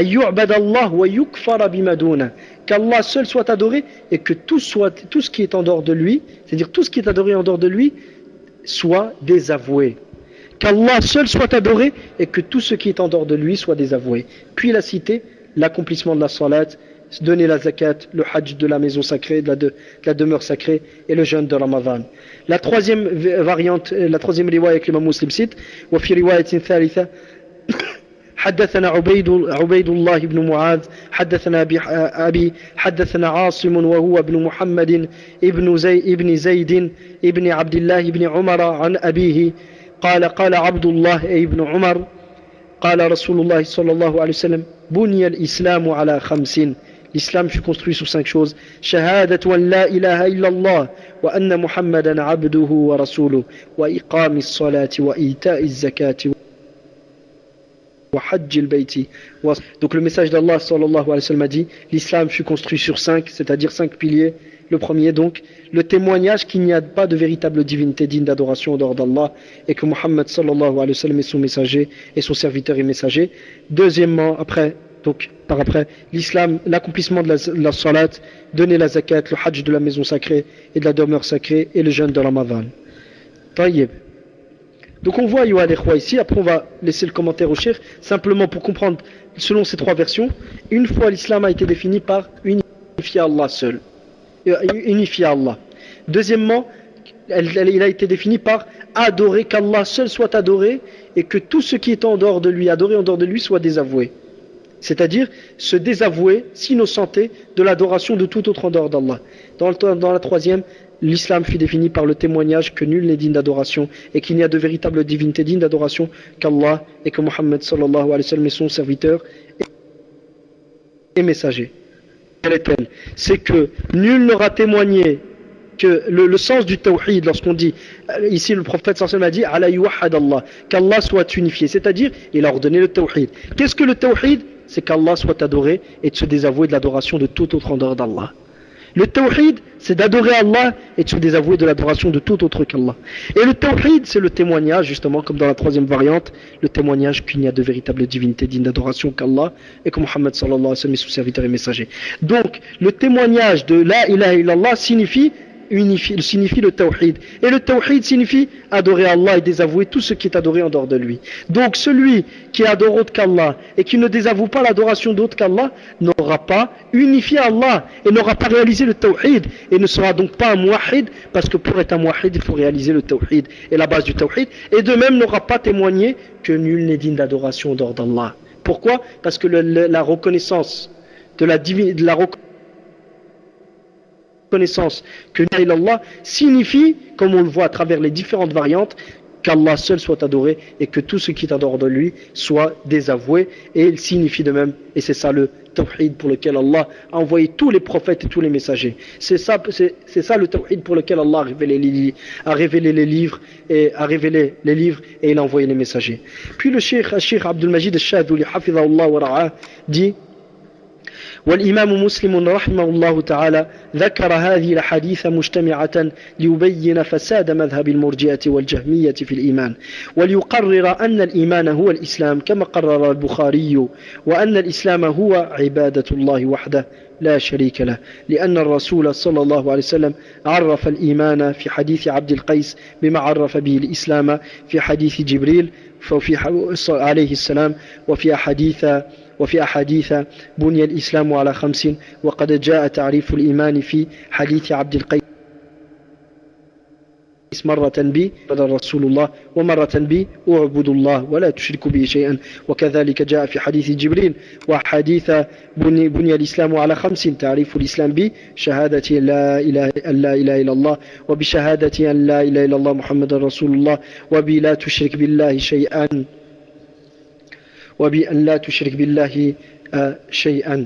qu'Allah seul soit adoré et que tout, soit, tout ce qui est en dehors de lui, c'est-à-dire tout ce qui est adoré en dehors de lui, soit désavoué. Qu'Allah seul soit adoré et que tout ce qui est en dehors de lui soit désavoué. Puis il a cité l'accomplissement de la salat, donner la zakat, le hajj de la maison sacrée, de la, de, de la demeure sacrée et le jeûne de Ramadan. La troisième variante, la troisième riwaya que l'imam Muslim cite, وفي رواية ثالثة حدثنا عبيد عبيد الله بن معاذ حدثنا أبي حدثنا عاصم وهو ابن محمد ابن زي ابن زيد ابن عبد الله بن عمر عن أبيه قال قال عبد الله ابن عمر قال رسول الله صلى الله عليه وسلم بني الإسلام على خمس. L'islam fut construit sur cinq choses. شهادة أن لا إله إلا الله وأن محمدا عبده ورسوله وإقام الصلاة وإيتاء الزكاة وحج البيت. Donc le message d'Allah sallallahu alayhi wa sallam a dit, l'islam fut construit sur cinq, c'est-à-dire cinq piliers. Le premier donc, le témoignage qu'il n'y a pas de véritable divinité digne d'adoration en dehors d'Allah et que Muhammad sallallahu alayhi wa sallam est son messager et son serviteur et messager. Deuxièmement, après, donc par après, l'islam, l'accomplissement de la, la salat, donner la zakat, le hajj de la maison sacrée et de la demeure sacrée et le jeûne de Ramadan. Taïeb. Donc on voit Yohann Ekhwa ici, après on va laisser le commentaire au cheikh, simplement pour comprendre selon ces trois versions, une fois l'islam a été défini par unifier Allah seul. Unifier Allah. Deuxièmement, elle, elle, il a été défini par adorer, qu'Allah seul soit adoré et que tout ce qui est en dehors de lui, adoré en dehors de lui, soit désavoué. C'est-à-dire se désavouer, s'innocenter de l'adoration de tout autre en dehors d'Allah. Dans, dans la troisième, l'islam fut défini par le témoignage que nul n'est digne d'adoration et qu'il n'y a de véritable divinité digne d'adoration qu'Allah et que Muhammad sallallahu alayhi wa sallam est son serviteur et messager. Quelle est-elle? C'est que nul n'aura témoigné que le, le sens du tawhid, lorsqu'on dit, ici le prophète sallallahu alayhi wa sallam a dit, ala yuwahhad Allah, qu'Allah soit unifié, c'est-à-dire, il a ordonné le tawhid. Qu'est-ce que le tawhid? C'est qu'Allah soit adoré et de se désavouer de l'adoration de tout autre en dehors d'Allah. Le tawhid, c'est d'adorer Allah et de se désavouer de l'adoration de tout autre qu'Allah. Et le tawhid, c'est le témoignage, justement, comme dans la troisième variante, le témoignage qu'il n'y a de véritable divinité digne d'adoration qu'Allah et que Muhammad sallallahu alayhi wa sallam est son serviteur et messager. Donc, le témoignage de la ilaha illallah signifie Unifie, signifie le tawhid. Et le tawhid signifie adorer Allah et désavouer tout ce qui est adoré en dehors de lui. Donc celui qui adore autre qu'Allah et qui ne désavoue pas l'adoration d'autre qu'Allah n'aura pas unifié Allah et n'aura pas réalisé le tawhid et ne sera donc pas un muwahhid, parce que pour être un muwahhid il faut réaliser le tawhid et la base du tawhid, et de même n'aura pas témoigné que nul n'est digne d'adoration en dehors d'Allah. Pourquoi? Parce que le, le, la reconnaissance de la divinité, de la reconnaissance connaissance que la ilaha illallah signifie, comme on le voit à travers les différentes variantes, qu'Allah seul soit adoré et que tout ce qui est en dehors de lui soit désavoué, et il signifie de même, et c'est ça le tawhid pour lequel Allah a envoyé tous les prophètes et tous les messagers. C'est ça, c'est, c'est ça le tawhid pour lequel Allah a révélé, les, a révélé les livres et a révélé les livres et il a envoyé les messagers. Puis le cheikh, cheikh Abdul Majid al-Shadhuli hafidhahullah wa ra'ah dit: والإمام مسلم رحمه الله تعالى ذكر هذه الحديث مجتمعة ليبين فساد مذهب المرجئة والجهمية في الإيمان، وليقرر أن الإيمان هو الإسلام كما قرر البخاري، وأن الإسلام هو عبادة الله وحده لا شريك له، لأن الرسول صلى الله عليه وسلم عرف الإيمان في حديث عبد القيس بما عرف به الإسلام في حديث جبريل ففي عليه السلام، وفي أحاديث وفي أحاديث بني الإسلام على خمس، وقد جاء تعريف الإيمان في حديث عبد القيس مرة بي بدل رسول الله ومرة بي أعبد الله ولا تشرك به شيئا، وكذلك جاء في حديث جبريل وحديث بني, بني الإسلام على خمس، تعريف الإسلام بي شهادة لا إله, لا إله إلا الله، وبشهادة أن لا إله إلا الله محمد رسول الله، وبي لا تشرك بالله شيئا وبأن لا تشرك بالله شيئا.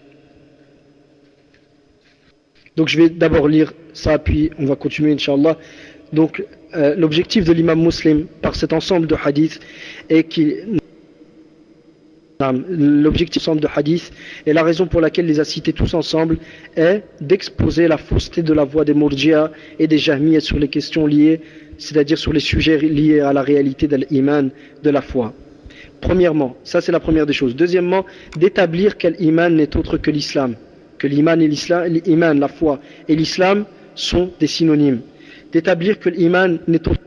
Donc je vais d'abord lire ça, puis on va continuer Inch'Allah. Donc euh, l'objectif de l'imam Muslim par cet ensemble de hadiths est qu'il L'objectif ensemble de hadith et la raison pour laquelle il les a cités tous ensemble est d'exposer la fausseté de la voie des Murji'a et des Jahmiyyah sur les questions liées, c'est-à-dire sur les sujets liés à la réalité de l'iman, de la foi. Premièrement, ça c'est la première des choses. Deuxièmement, d'établir quel iman n'est autre que l'islam, que l'iman et l'islam, l'iman, la foi et l'islam sont des synonymes. D'établir que l'iman n'est autre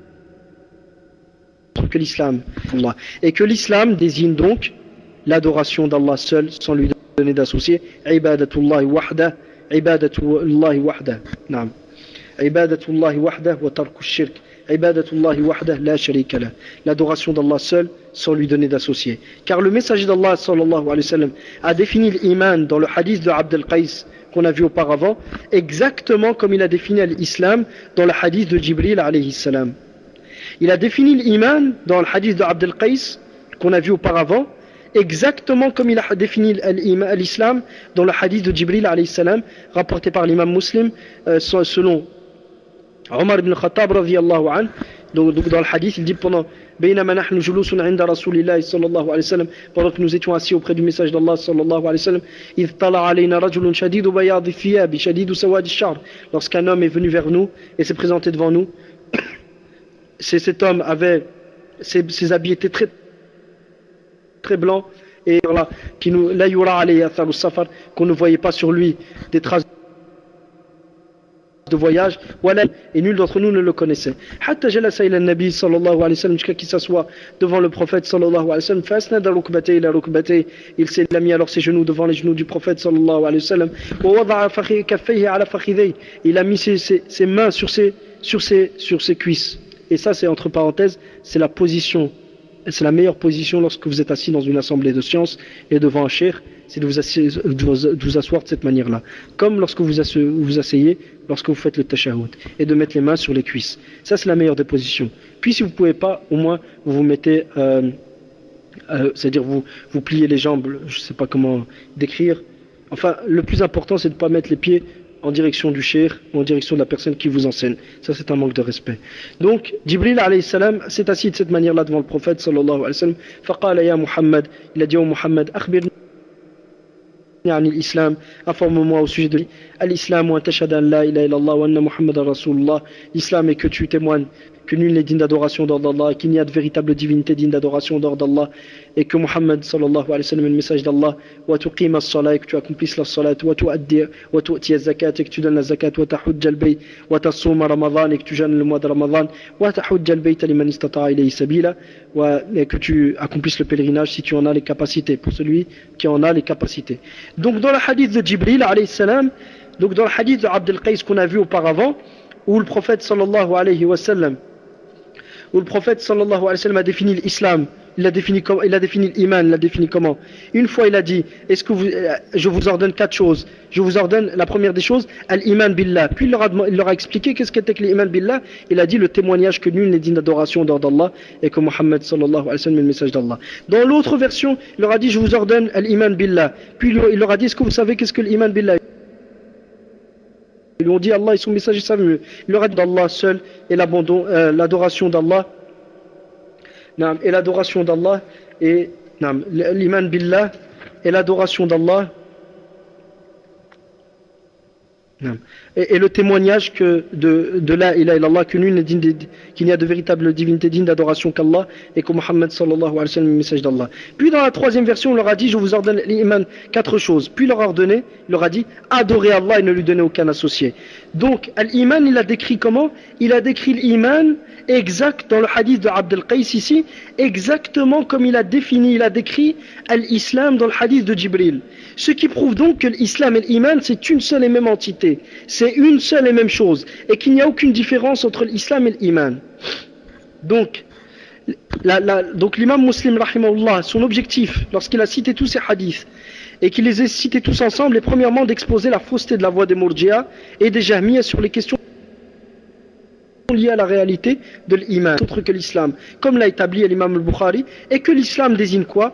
que l'islam, et que l'islam désigne donc l'adoration d'Allah seul sans lui donner d'associé. Ibadatullahi wahda, ibadatullahi wahda. Naam. Ibadatullahi wahda wa tarku shirk. Ibadatullahi wahda la sharika lah. L'adoration d'Allah seul sans lui donner d'associé. Car le messager d'Allah sallallahu alayhi wa sallam a défini l'iman dans le hadith de Abd al-Qais qu'on a vu auparavant, exactement comme il a défini l'islam dans le hadith de Jibril alayhi salam. Il a défini l'iman dans le hadith de Abd al-Qais qu'on a vu auparavant, exactement comme il a défini l'islam dans le hadith de Jibril alayhi salam, rapporté par l'imam Muslim, euh, selon Omar ibn Khattab radiyallahu anhu. Donc, donc dans le hadith, il dit pendant بينما نحن جلوس عند رسول الله صلى الله عليه وسلم, pendant que nous étions assis auprès du message d'Allah صلى الله عليه وسلم, إذ طلع علينا رجل شديد بياض الثياب شديد سواد الشعر, lorsqu'un homme est venu vers nous et s'est présenté devant nous, cet homme avait ses, ses habits étaient très très blancs et voilà, qui nous la yura alayhi atharu safar, qu'on ne voyait pas sur lui des traces de voyage, et nul d'entre nous ne le connaissait. Hatta jalasa ila an-nabi sallallahu alayhi wa sallam, jusqu'à qu'il s'assoit devant le prophète sallallahu alayhi wa sallam, fasnada rukbatayhi ila rukbatayhi, il s'est mis alors ses genoux devant les genoux du prophète sallallahu alayhi wa sallam, wa wada'a kaffayhi ala fakhidayhi, il a mis ses, ses, ses mains sur ses sur ses sur ses cuisses. Et ça, c'est entre parenthèses, c'est la position, c'est la meilleure position lorsque vous êtes assis dans une assemblée de sciences et devant un cheikh, c'est de vous, asseoir, de vous asseoir de cette manière-là. Comme lorsque vous vous asseyez, lorsque vous faites le tashahhud, et de mettre les mains sur les cuisses. Ça, c'est la meilleure des positions. Puis, si vous ne pouvez pas, au moins, vous vous mettez, euh, euh, c'est-à-dire vous, vous pliez les jambes, je ne sais pas comment décrire. Enfin, le plus important, c'est de ne pas mettre les pieds en direction du cheikh ou en direction de la personne qui vous enseigne. Ça, c'est un manque de respect. Donc, Jibril alayhi salam s'est assis de cette manière-là devant le prophète sallallahu alayhi wa sallam. Faqala ya Muhammad, il a dit au Muhammad, akhbirni عن الإسلام, informe-moi au sujet de l'islam, wa tashhadu an la ilaha illallah wa anna Muhammadan rasulullah. L'islam est que tu témoignes que nul n'est digne d'adoration d'ordre d'Allah, qu'il n'y a de véritable divinité digne d'adoration d'ordre d'Allah, et que Muhammad sallallahu alayhi wa sallam est le message d'Allah, wa tuqima as-salat, et que tu accomplisses la salat, wa tuaddi wa tu'ti az-zakat, et que tu donnes la zakat, wa tahujja al-bayt, wa tasuma ramadan, et que tu jeûnes le mois de Ramadan, wa tahujja al-bayt liman istata'a ilayhi sabila, et que tu accomplisses le pèlerinage si tu en as les capacités, pour celui qui en a les capacités. Donc dans le hadith de Jibril alayhi salam, donc dans le hadith de Abd al-Qais qu'on a vu auparavant, où le prophète sallallahu alayhi wa sallam où le prophète sallallahu alayhi wa sallam a défini l'islam, il a défini comment, il a défini l'iman, il a défini comment. Une fois il a dit, est-ce que vous, je vous ordonne quatre choses. Je vous ordonne la première des choses, al-iman billah. Puis il leur a, il leur a expliqué qu'est-ce qu'était que l'iman billah. Il a dit le témoignage que nul n'est digne d'adoration d'ordre d'Allah et que Muhammad sallallahu alayhi wa sallam est le message d'Allah. Dans l'autre version, il leur a dit je vous ordonne al-iman billah. Puis il leur a dit est-ce que vous savez qu'est-ce que l'iman billah. Ils lui ont dit Allah et son messager savent mieux. Il leur a dit d'Allah seul et l'abandon, euh, l'adoration d'Allah. Et l'adoration d'Allah et l'iman billah et l'adoration d'Allah et, et le témoignage que de, de la ilaha illallah, que nul n'est digne de, qu'il n'y a de véritable divinité digne d'adoration qu'Allah et que Muhammad sallallahu alayhi wa sallam est le message d'Allah. Puis dans la troisième version, il leur a dit je vous ordonne l'iman, quatre choses. Puis il leur a ordonné, il leur a dit adorez Allah et ne lui donnez aucun associé. Donc l'iman, il a décrit comment? Il a décrit l'iman exact dans le hadith de Abd al-Qais ici, exactement comme il a défini, il a décrit l'islam dans le hadith de Jibril. Ce qui prouve donc que l'islam et l'iman c'est une seule et même entité, c'est une seule et même chose, et qu'il n'y a aucune différence entre l'islam et l'iman. Donc, la, la, donc l'imam Muslim rahimahullah, son objectif lorsqu'il a cité tous ces hadiths et qu'il les ait cités tous ensemble est premièrement d'exposer la fausseté de la voie des Murji'a et des Jahmiyyah sur les questions liées à la réalité de l'iman, autre que l'islam, comme l'a établi l'imam al-Bukhari, et que l'islam désigne quoi?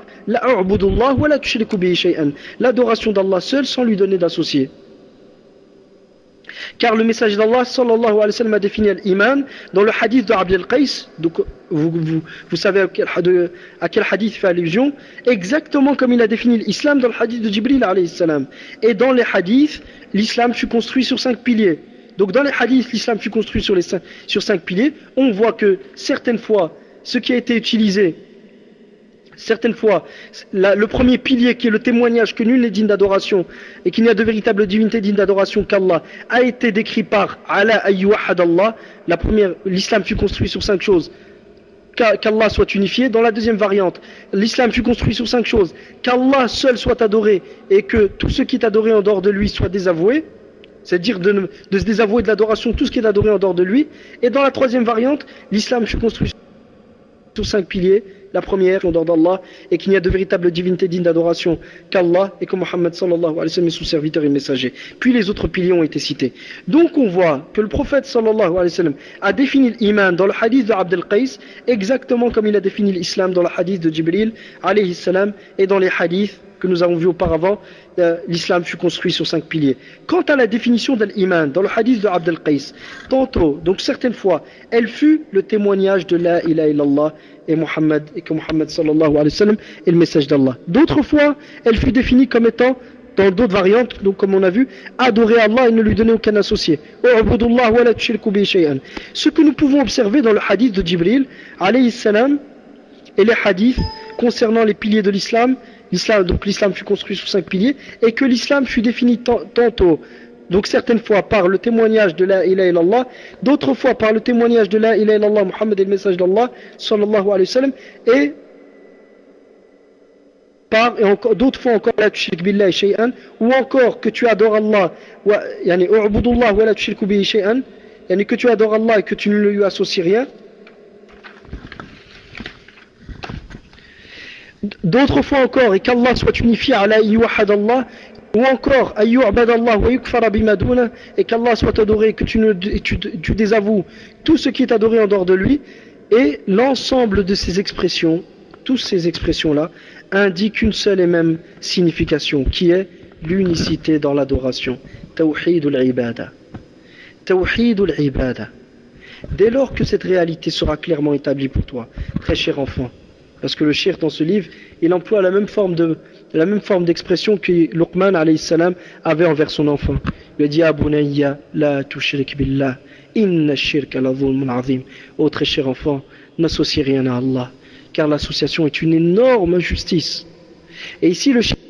L'adoration d'Allah seul sans lui donner d'associé. Car le message d'Allah sallallahu alayhi wa sallam a défini l'iman dans le hadith de Abd al-Qais, donc vous, vous, vous savez à quel, de, à quel hadith fait allusion, exactement comme il a défini l'islam dans le hadith de Jibril alayhi salam. Et dans les hadiths, l'islam fut construit sur cinq piliers. Donc dans les hadiths, l'islam fut construit sur, les cinq, sur cinq piliers. On voit que certaines fois, ce qui a été utilisé, certaines fois, la, le premier pilier qui est le témoignage que nul n'est digne d'adoration et qu'il n'y a de véritable divinité digne d'adoration qu'Allah a été décrit par Ala ayyuhad Allah. La première, l'islam fut construit sur cinq choses. Qu'Allah soit unifié. Dans la deuxième variante, l'islam fut construit sur cinq choses. Qu'Allah seul soit adoré et que tout ce qui est adoré en dehors de lui soit désavoué. C'est-à-dire de, de se désavouer de l'adoration, tout ce qui est adoré en dehors de lui. Et dans la troisième variante, l'islam fut construit sur cinq piliers. La première, en dehors d'Allah, et qu'il n'y a de véritable divinité digne d'adoration qu'Allah, et que Muhammad sallallahu alayhi wa sallam est son serviteur et messager. Puis les autres piliers ont été cités. Donc on voit que le prophète sallallahu alayhi wa sallam a défini l'iman dans le hadith de Abd al-Qais, exactement comme il a défini l'islam dans le hadith de Jibril alayhi salam, et dans les hadiths que nous avons vus auparavant, euh, l'islam fut construit sur cinq piliers. Quant à la définition de l'iman dans le hadith de Abd al-Qais, tantôt, donc certaines fois, elle fut le témoignage de la ilaha illallah et Muhammad, et que Muhammad sallallahu alayhi wa sallam est le message d'Allah. D'autres fois, elle fut définie comme étant, dans d'autres variantes, donc comme on a vu, adorer Allah et ne lui donner aucun associé. Ce que nous pouvons observer dans le hadith de Jibril alayhi salam et les hadiths concernant les piliers de l'islam, l'islam, donc l'islam fut construit sur cinq piliers, et que l'islam fut défini tantôt, donc certaines fois par le témoignage de la ilaha illallah, d'autres fois par le témoignage de la ilaha illallah, Muhammad est le message d'Allah, sallallahu alayhi wa sallam, et par, et encore, d'autres fois encore, la tushrik billahi shay'an, ou encore que tu adores Allah, wa, yani, u'budullah wa la tushriku bihi shay'an, yani, que tu adores Allah et que tu ne lui associes rien. D'autres fois encore, et qu'Allah soit unifié à la yuwahad Allah, ou encore ayyu'bad Allah wa yukfara bimaduna, et qu'Allah soit adoré, que tu, ne, tu, tu désavoues tout ce qui est adoré en dehors de lui. Et l'ensemble de ces expressions, toutes ces expressions-là, indiquent une seule et même signification, qui est l'unicité dans l'adoration. Tawhidul ibada. Tawhidul ibada. Dès lors que cette réalité sera clairement établie pour toi, très cher enfant, parce que le shirk dans ce livre, il emploie la même forme de, la même forme d'expression que Luqman alayhi salam avait envers son enfant. Il a dit à Bunayya, la tushrik billah, inna shirka la dhulmun azim. Ô très cher enfant, n'associe rien à Allah, car l'association est une énorme injustice. Et ici le shirk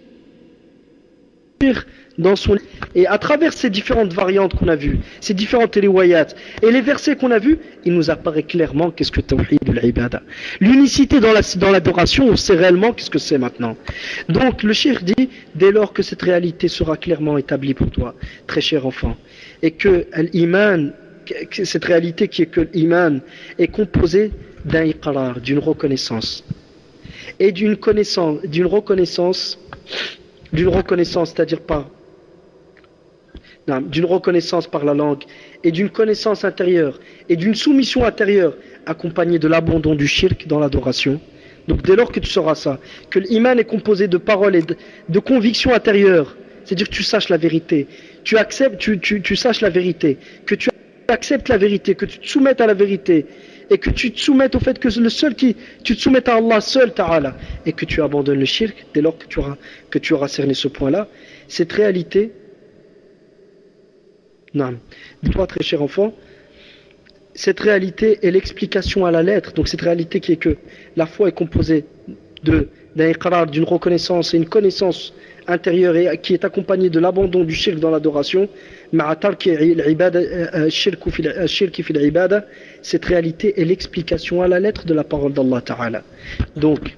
dans son et à travers ces différentes variantes qu'on a vues, ces différentes riwayat et les versets qu'on a vus, il nous apparaît clairement qu'est-ce que tawhid al-ibada. L'unicité dans la, dans l'adoration, on sait réellement qu'est-ce que c'est maintenant. Donc le cheikh dit, dès lors que cette réalité sera clairement établie pour toi, très cher enfant, et que l'iman, cette réalité qui est que l'iman est composée d'un iqrar, d'une reconnaissance, et d'une connaissance, d'une reconnaissance, d'une reconnaissance, c'est-à-dire par d'une reconnaissance par la langue et d'une connaissance intérieure et d'une soumission intérieure accompagnée de l'abandon du shirk dans l'adoration. Donc dès lors que tu sauras ça, que l'iman est composé de paroles et de, de convictions intérieures, c'est-à-dire que tu saches la vérité, tu acceptes, tu, tu, tu saches la vérité, que tu acceptes la vérité, que tu te soumettes à la vérité et que tu te soumettes au fait que le seul qui, tu te soumettes à Allah seul ta'ala et que tu abandonnes le shirk, dès lors que tu auras, que tu auras cerné ce point-là, cette réalité. Non, dis-toi très cher enfant, cette réalité est l'explication à la lettre. Donc cette réalité qui est que la foi est composée de, d'un iqrar, d'une reconnaissance et une connaissance intérieure et qui est accompagnée de l'abandon du shirk dans l'adoration. Cette réalité est l'explication à la lettre de la parole d'Allah Ta'ala. Donc,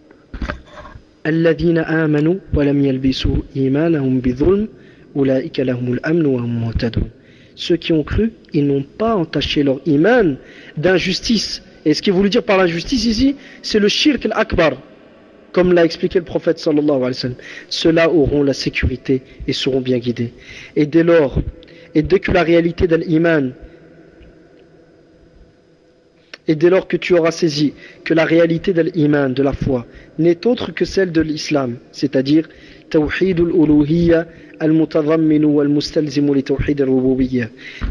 الذين آمنوا ولم يلبسوا إيمانهم بظلم أولئك لهم الأمن وهم مهتدون. Ceux qui ont cru, ils n'ont pas entaché leur iman d'injustice. Et ce qu'il voulait dire par l'injustice ici, c'est le shirk al-akbar, comme l'a expliqué le prophète sallallahu alayhi wa sallam. Ceux-là auront la sécurité et seront bien guidés. Et dès lors, et dès que la réalité de l'iman Et dès lors que tu auras saisi que la réalité de l'iman, de la foi, n'est autre que celle de l'islam, c'est-à-dire Tawhid al-Uluhiyya al-Mutadhamminu wal-Mustalzimu li Tawhid al-Rububiyya,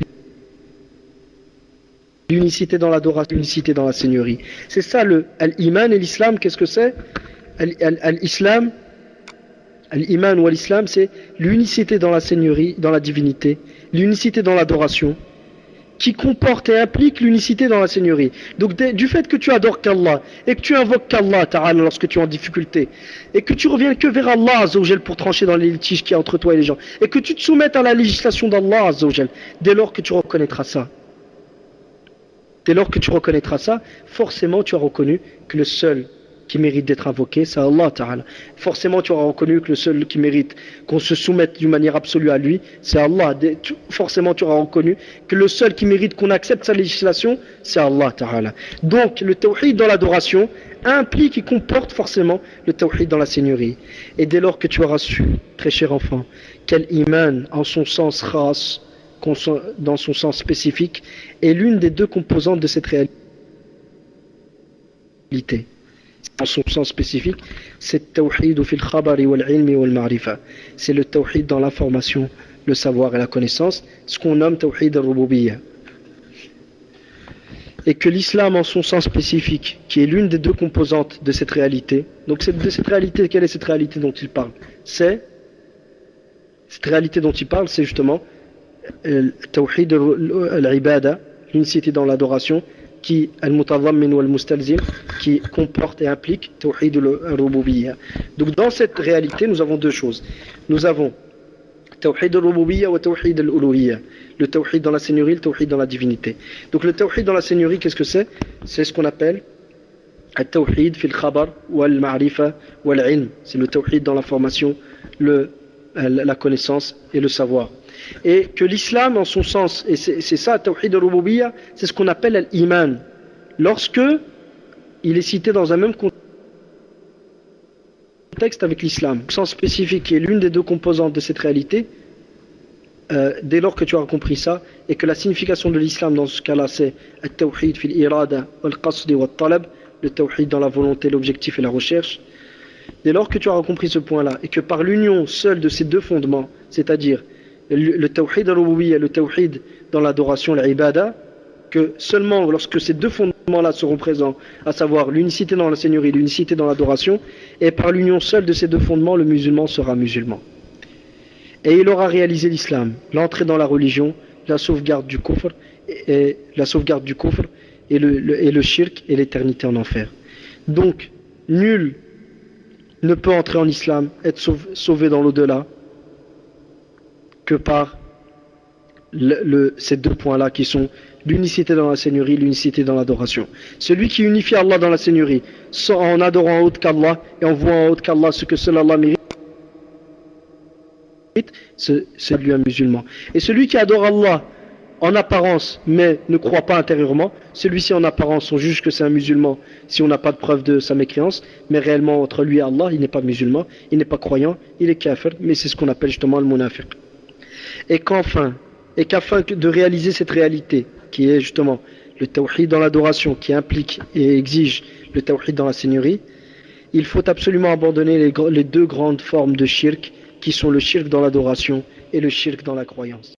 l'unicité dans l'adoration, l'unicité dans la seigneurie. C'est ça le l'iman et l'islam. Qu'est-ce que c'est? L'islam, l'iman ou l'islam, c'est l'unicité dans la seigneurie, dans la divinité, l'unicité dans l'adoration, qui comporte et implique l'unicité dans la seigneurie. Donc du fait que tu adores qu'Allah et que tu invoques qu'Allah Ta'ala lorsque tu es en difficulté et que tu reviens que vers Allah Azzawajal pour trancher dans les litiges qu'il y a entre toi et les gens et que tu te soumettes à la législation d'Allah Azzawajal, dès lors que tu reconnaîtras ça, dès lors que tu reconnaîtras ça, forcément tu as reconnu que le seul qui mérite d'être invoqué, c'est Allah Ta'ala. Forcément tu auras reconnu que le seul qui mérite qu'on se soumette d'une manière absolue à lui, c'est Allah. Forcément tu auras reconnu que le seul qui mérite qu'on accepte sa législation, c'est Allah Ta'ala. Donc le tawhid dans l'adoration implique et comporte forcément le tawhid dans la seigneurie. Et dès lors que tu auras su, très cher enfant, quel iman en son sens khas, dans son sens spécifique, est l'une des deux composantes de cette réalité. En son sens spécifique, c'est tawhid fil khabari wal ilmi wal ma'rifa. C'est le tawhid dans l'information, le savoir et la connaissance, ce qu'on nomme tawhid al-rububiyya. Et que l'islam en son sens spécifique, qui est l'une des deux composantes de cette réalité, donc c'est de cette réalité, quelle est cette réalité dont il parle? C'est cette réalité dont il parle, c'est justement le tawhid al-ibada, l'unicité dans l'adoration, qui al-mutadhammin wal mustalzim, qui comporte et implique tawhid al-rububiyya. Donc dans cette réalité, nous avons deux choses. Nous avons tawhid al-rububiyya wa tawhid al-uluhiyya. Le tawhid dans la seigneurie, le tawhid dans la divinité. Donc le tawhid dans la seigneurie, qu'est-ce que c'est? C'est ce qu'on appelle al-tawhid fil khabar wal ma'rifa wal ilm. C'est le tawhid dans l'information, le la connaissance et le savoir. Et que l'islam en son sens, et c'est, c'est ça, tawhid al-rububiyya, c'est ce qu'on appelle l'iman. Lorsque il est cité dans un même contexte avec l'islam, le sens spécifique qui est l'une des deux composantes de cette réalité, euh, dès lors que tu auras compris ça, et que la signification de l'islam dans ce cas-là c'est al-tawhid fil irada wal-qasd wal-talab, le tawhid dans la volonté, l'objectif et la recherche. Dès lors que tu auras compris ce point-là, et que par l'union seule de ces deux fondements, c'est-à-dire le, le tawhid al-rububiyya, le tawhid dans l'adoration, l'ibada, que seulement lorsque ces deux fondements-là seront présents, à savoir l'unicité dans la seigneurie, l'unicité dans l'adoration, et par l'union seule de ces deux fondements, le musulman sera musulman. Et il aura réalisé l'islam, l'entrée dans la religion, la sauvegarde du kufr, et, et la sauvegarde du kufr, et le, le, et le shirk, et l'éternité en enfer. Donc, nul ne peut entrer en islam, être sauvé, sauvé dans l'au-delà, que par le, le, ces deux points-là qui sont l'unicité dans la seigneurie, l'unicité dans l'adoration. Celui qui unifie Allah dans la seigneurie, en adorant en haut qu'Allah et en voyant en haut qu'Allah ce que seul Allah mérite, c'est, c'est lui un musulman. Et celui qui adore Allah en apparence, mais ne croit pas intérieurement, celui-ci en apparence, on juge que c'est un musulman si on n'a pas de preuve de sa mécréance, mais réellement entre lui et Allah, il n'est pas musulman, il n'est pas croyant, il est kafir, mais c'est ce qu'on appelle justement le munafiq. Et qu'enfin, et qu'afin de réaliser cette réalité, qui est justement le tawhid dans l'adoration, qui implique et exige le tawhid dans la seigneurie, il faut absolument abandonner les, les deux grandes formes de shirk, qui sont le shirk dans l'adoration et le shirk dans la croyance.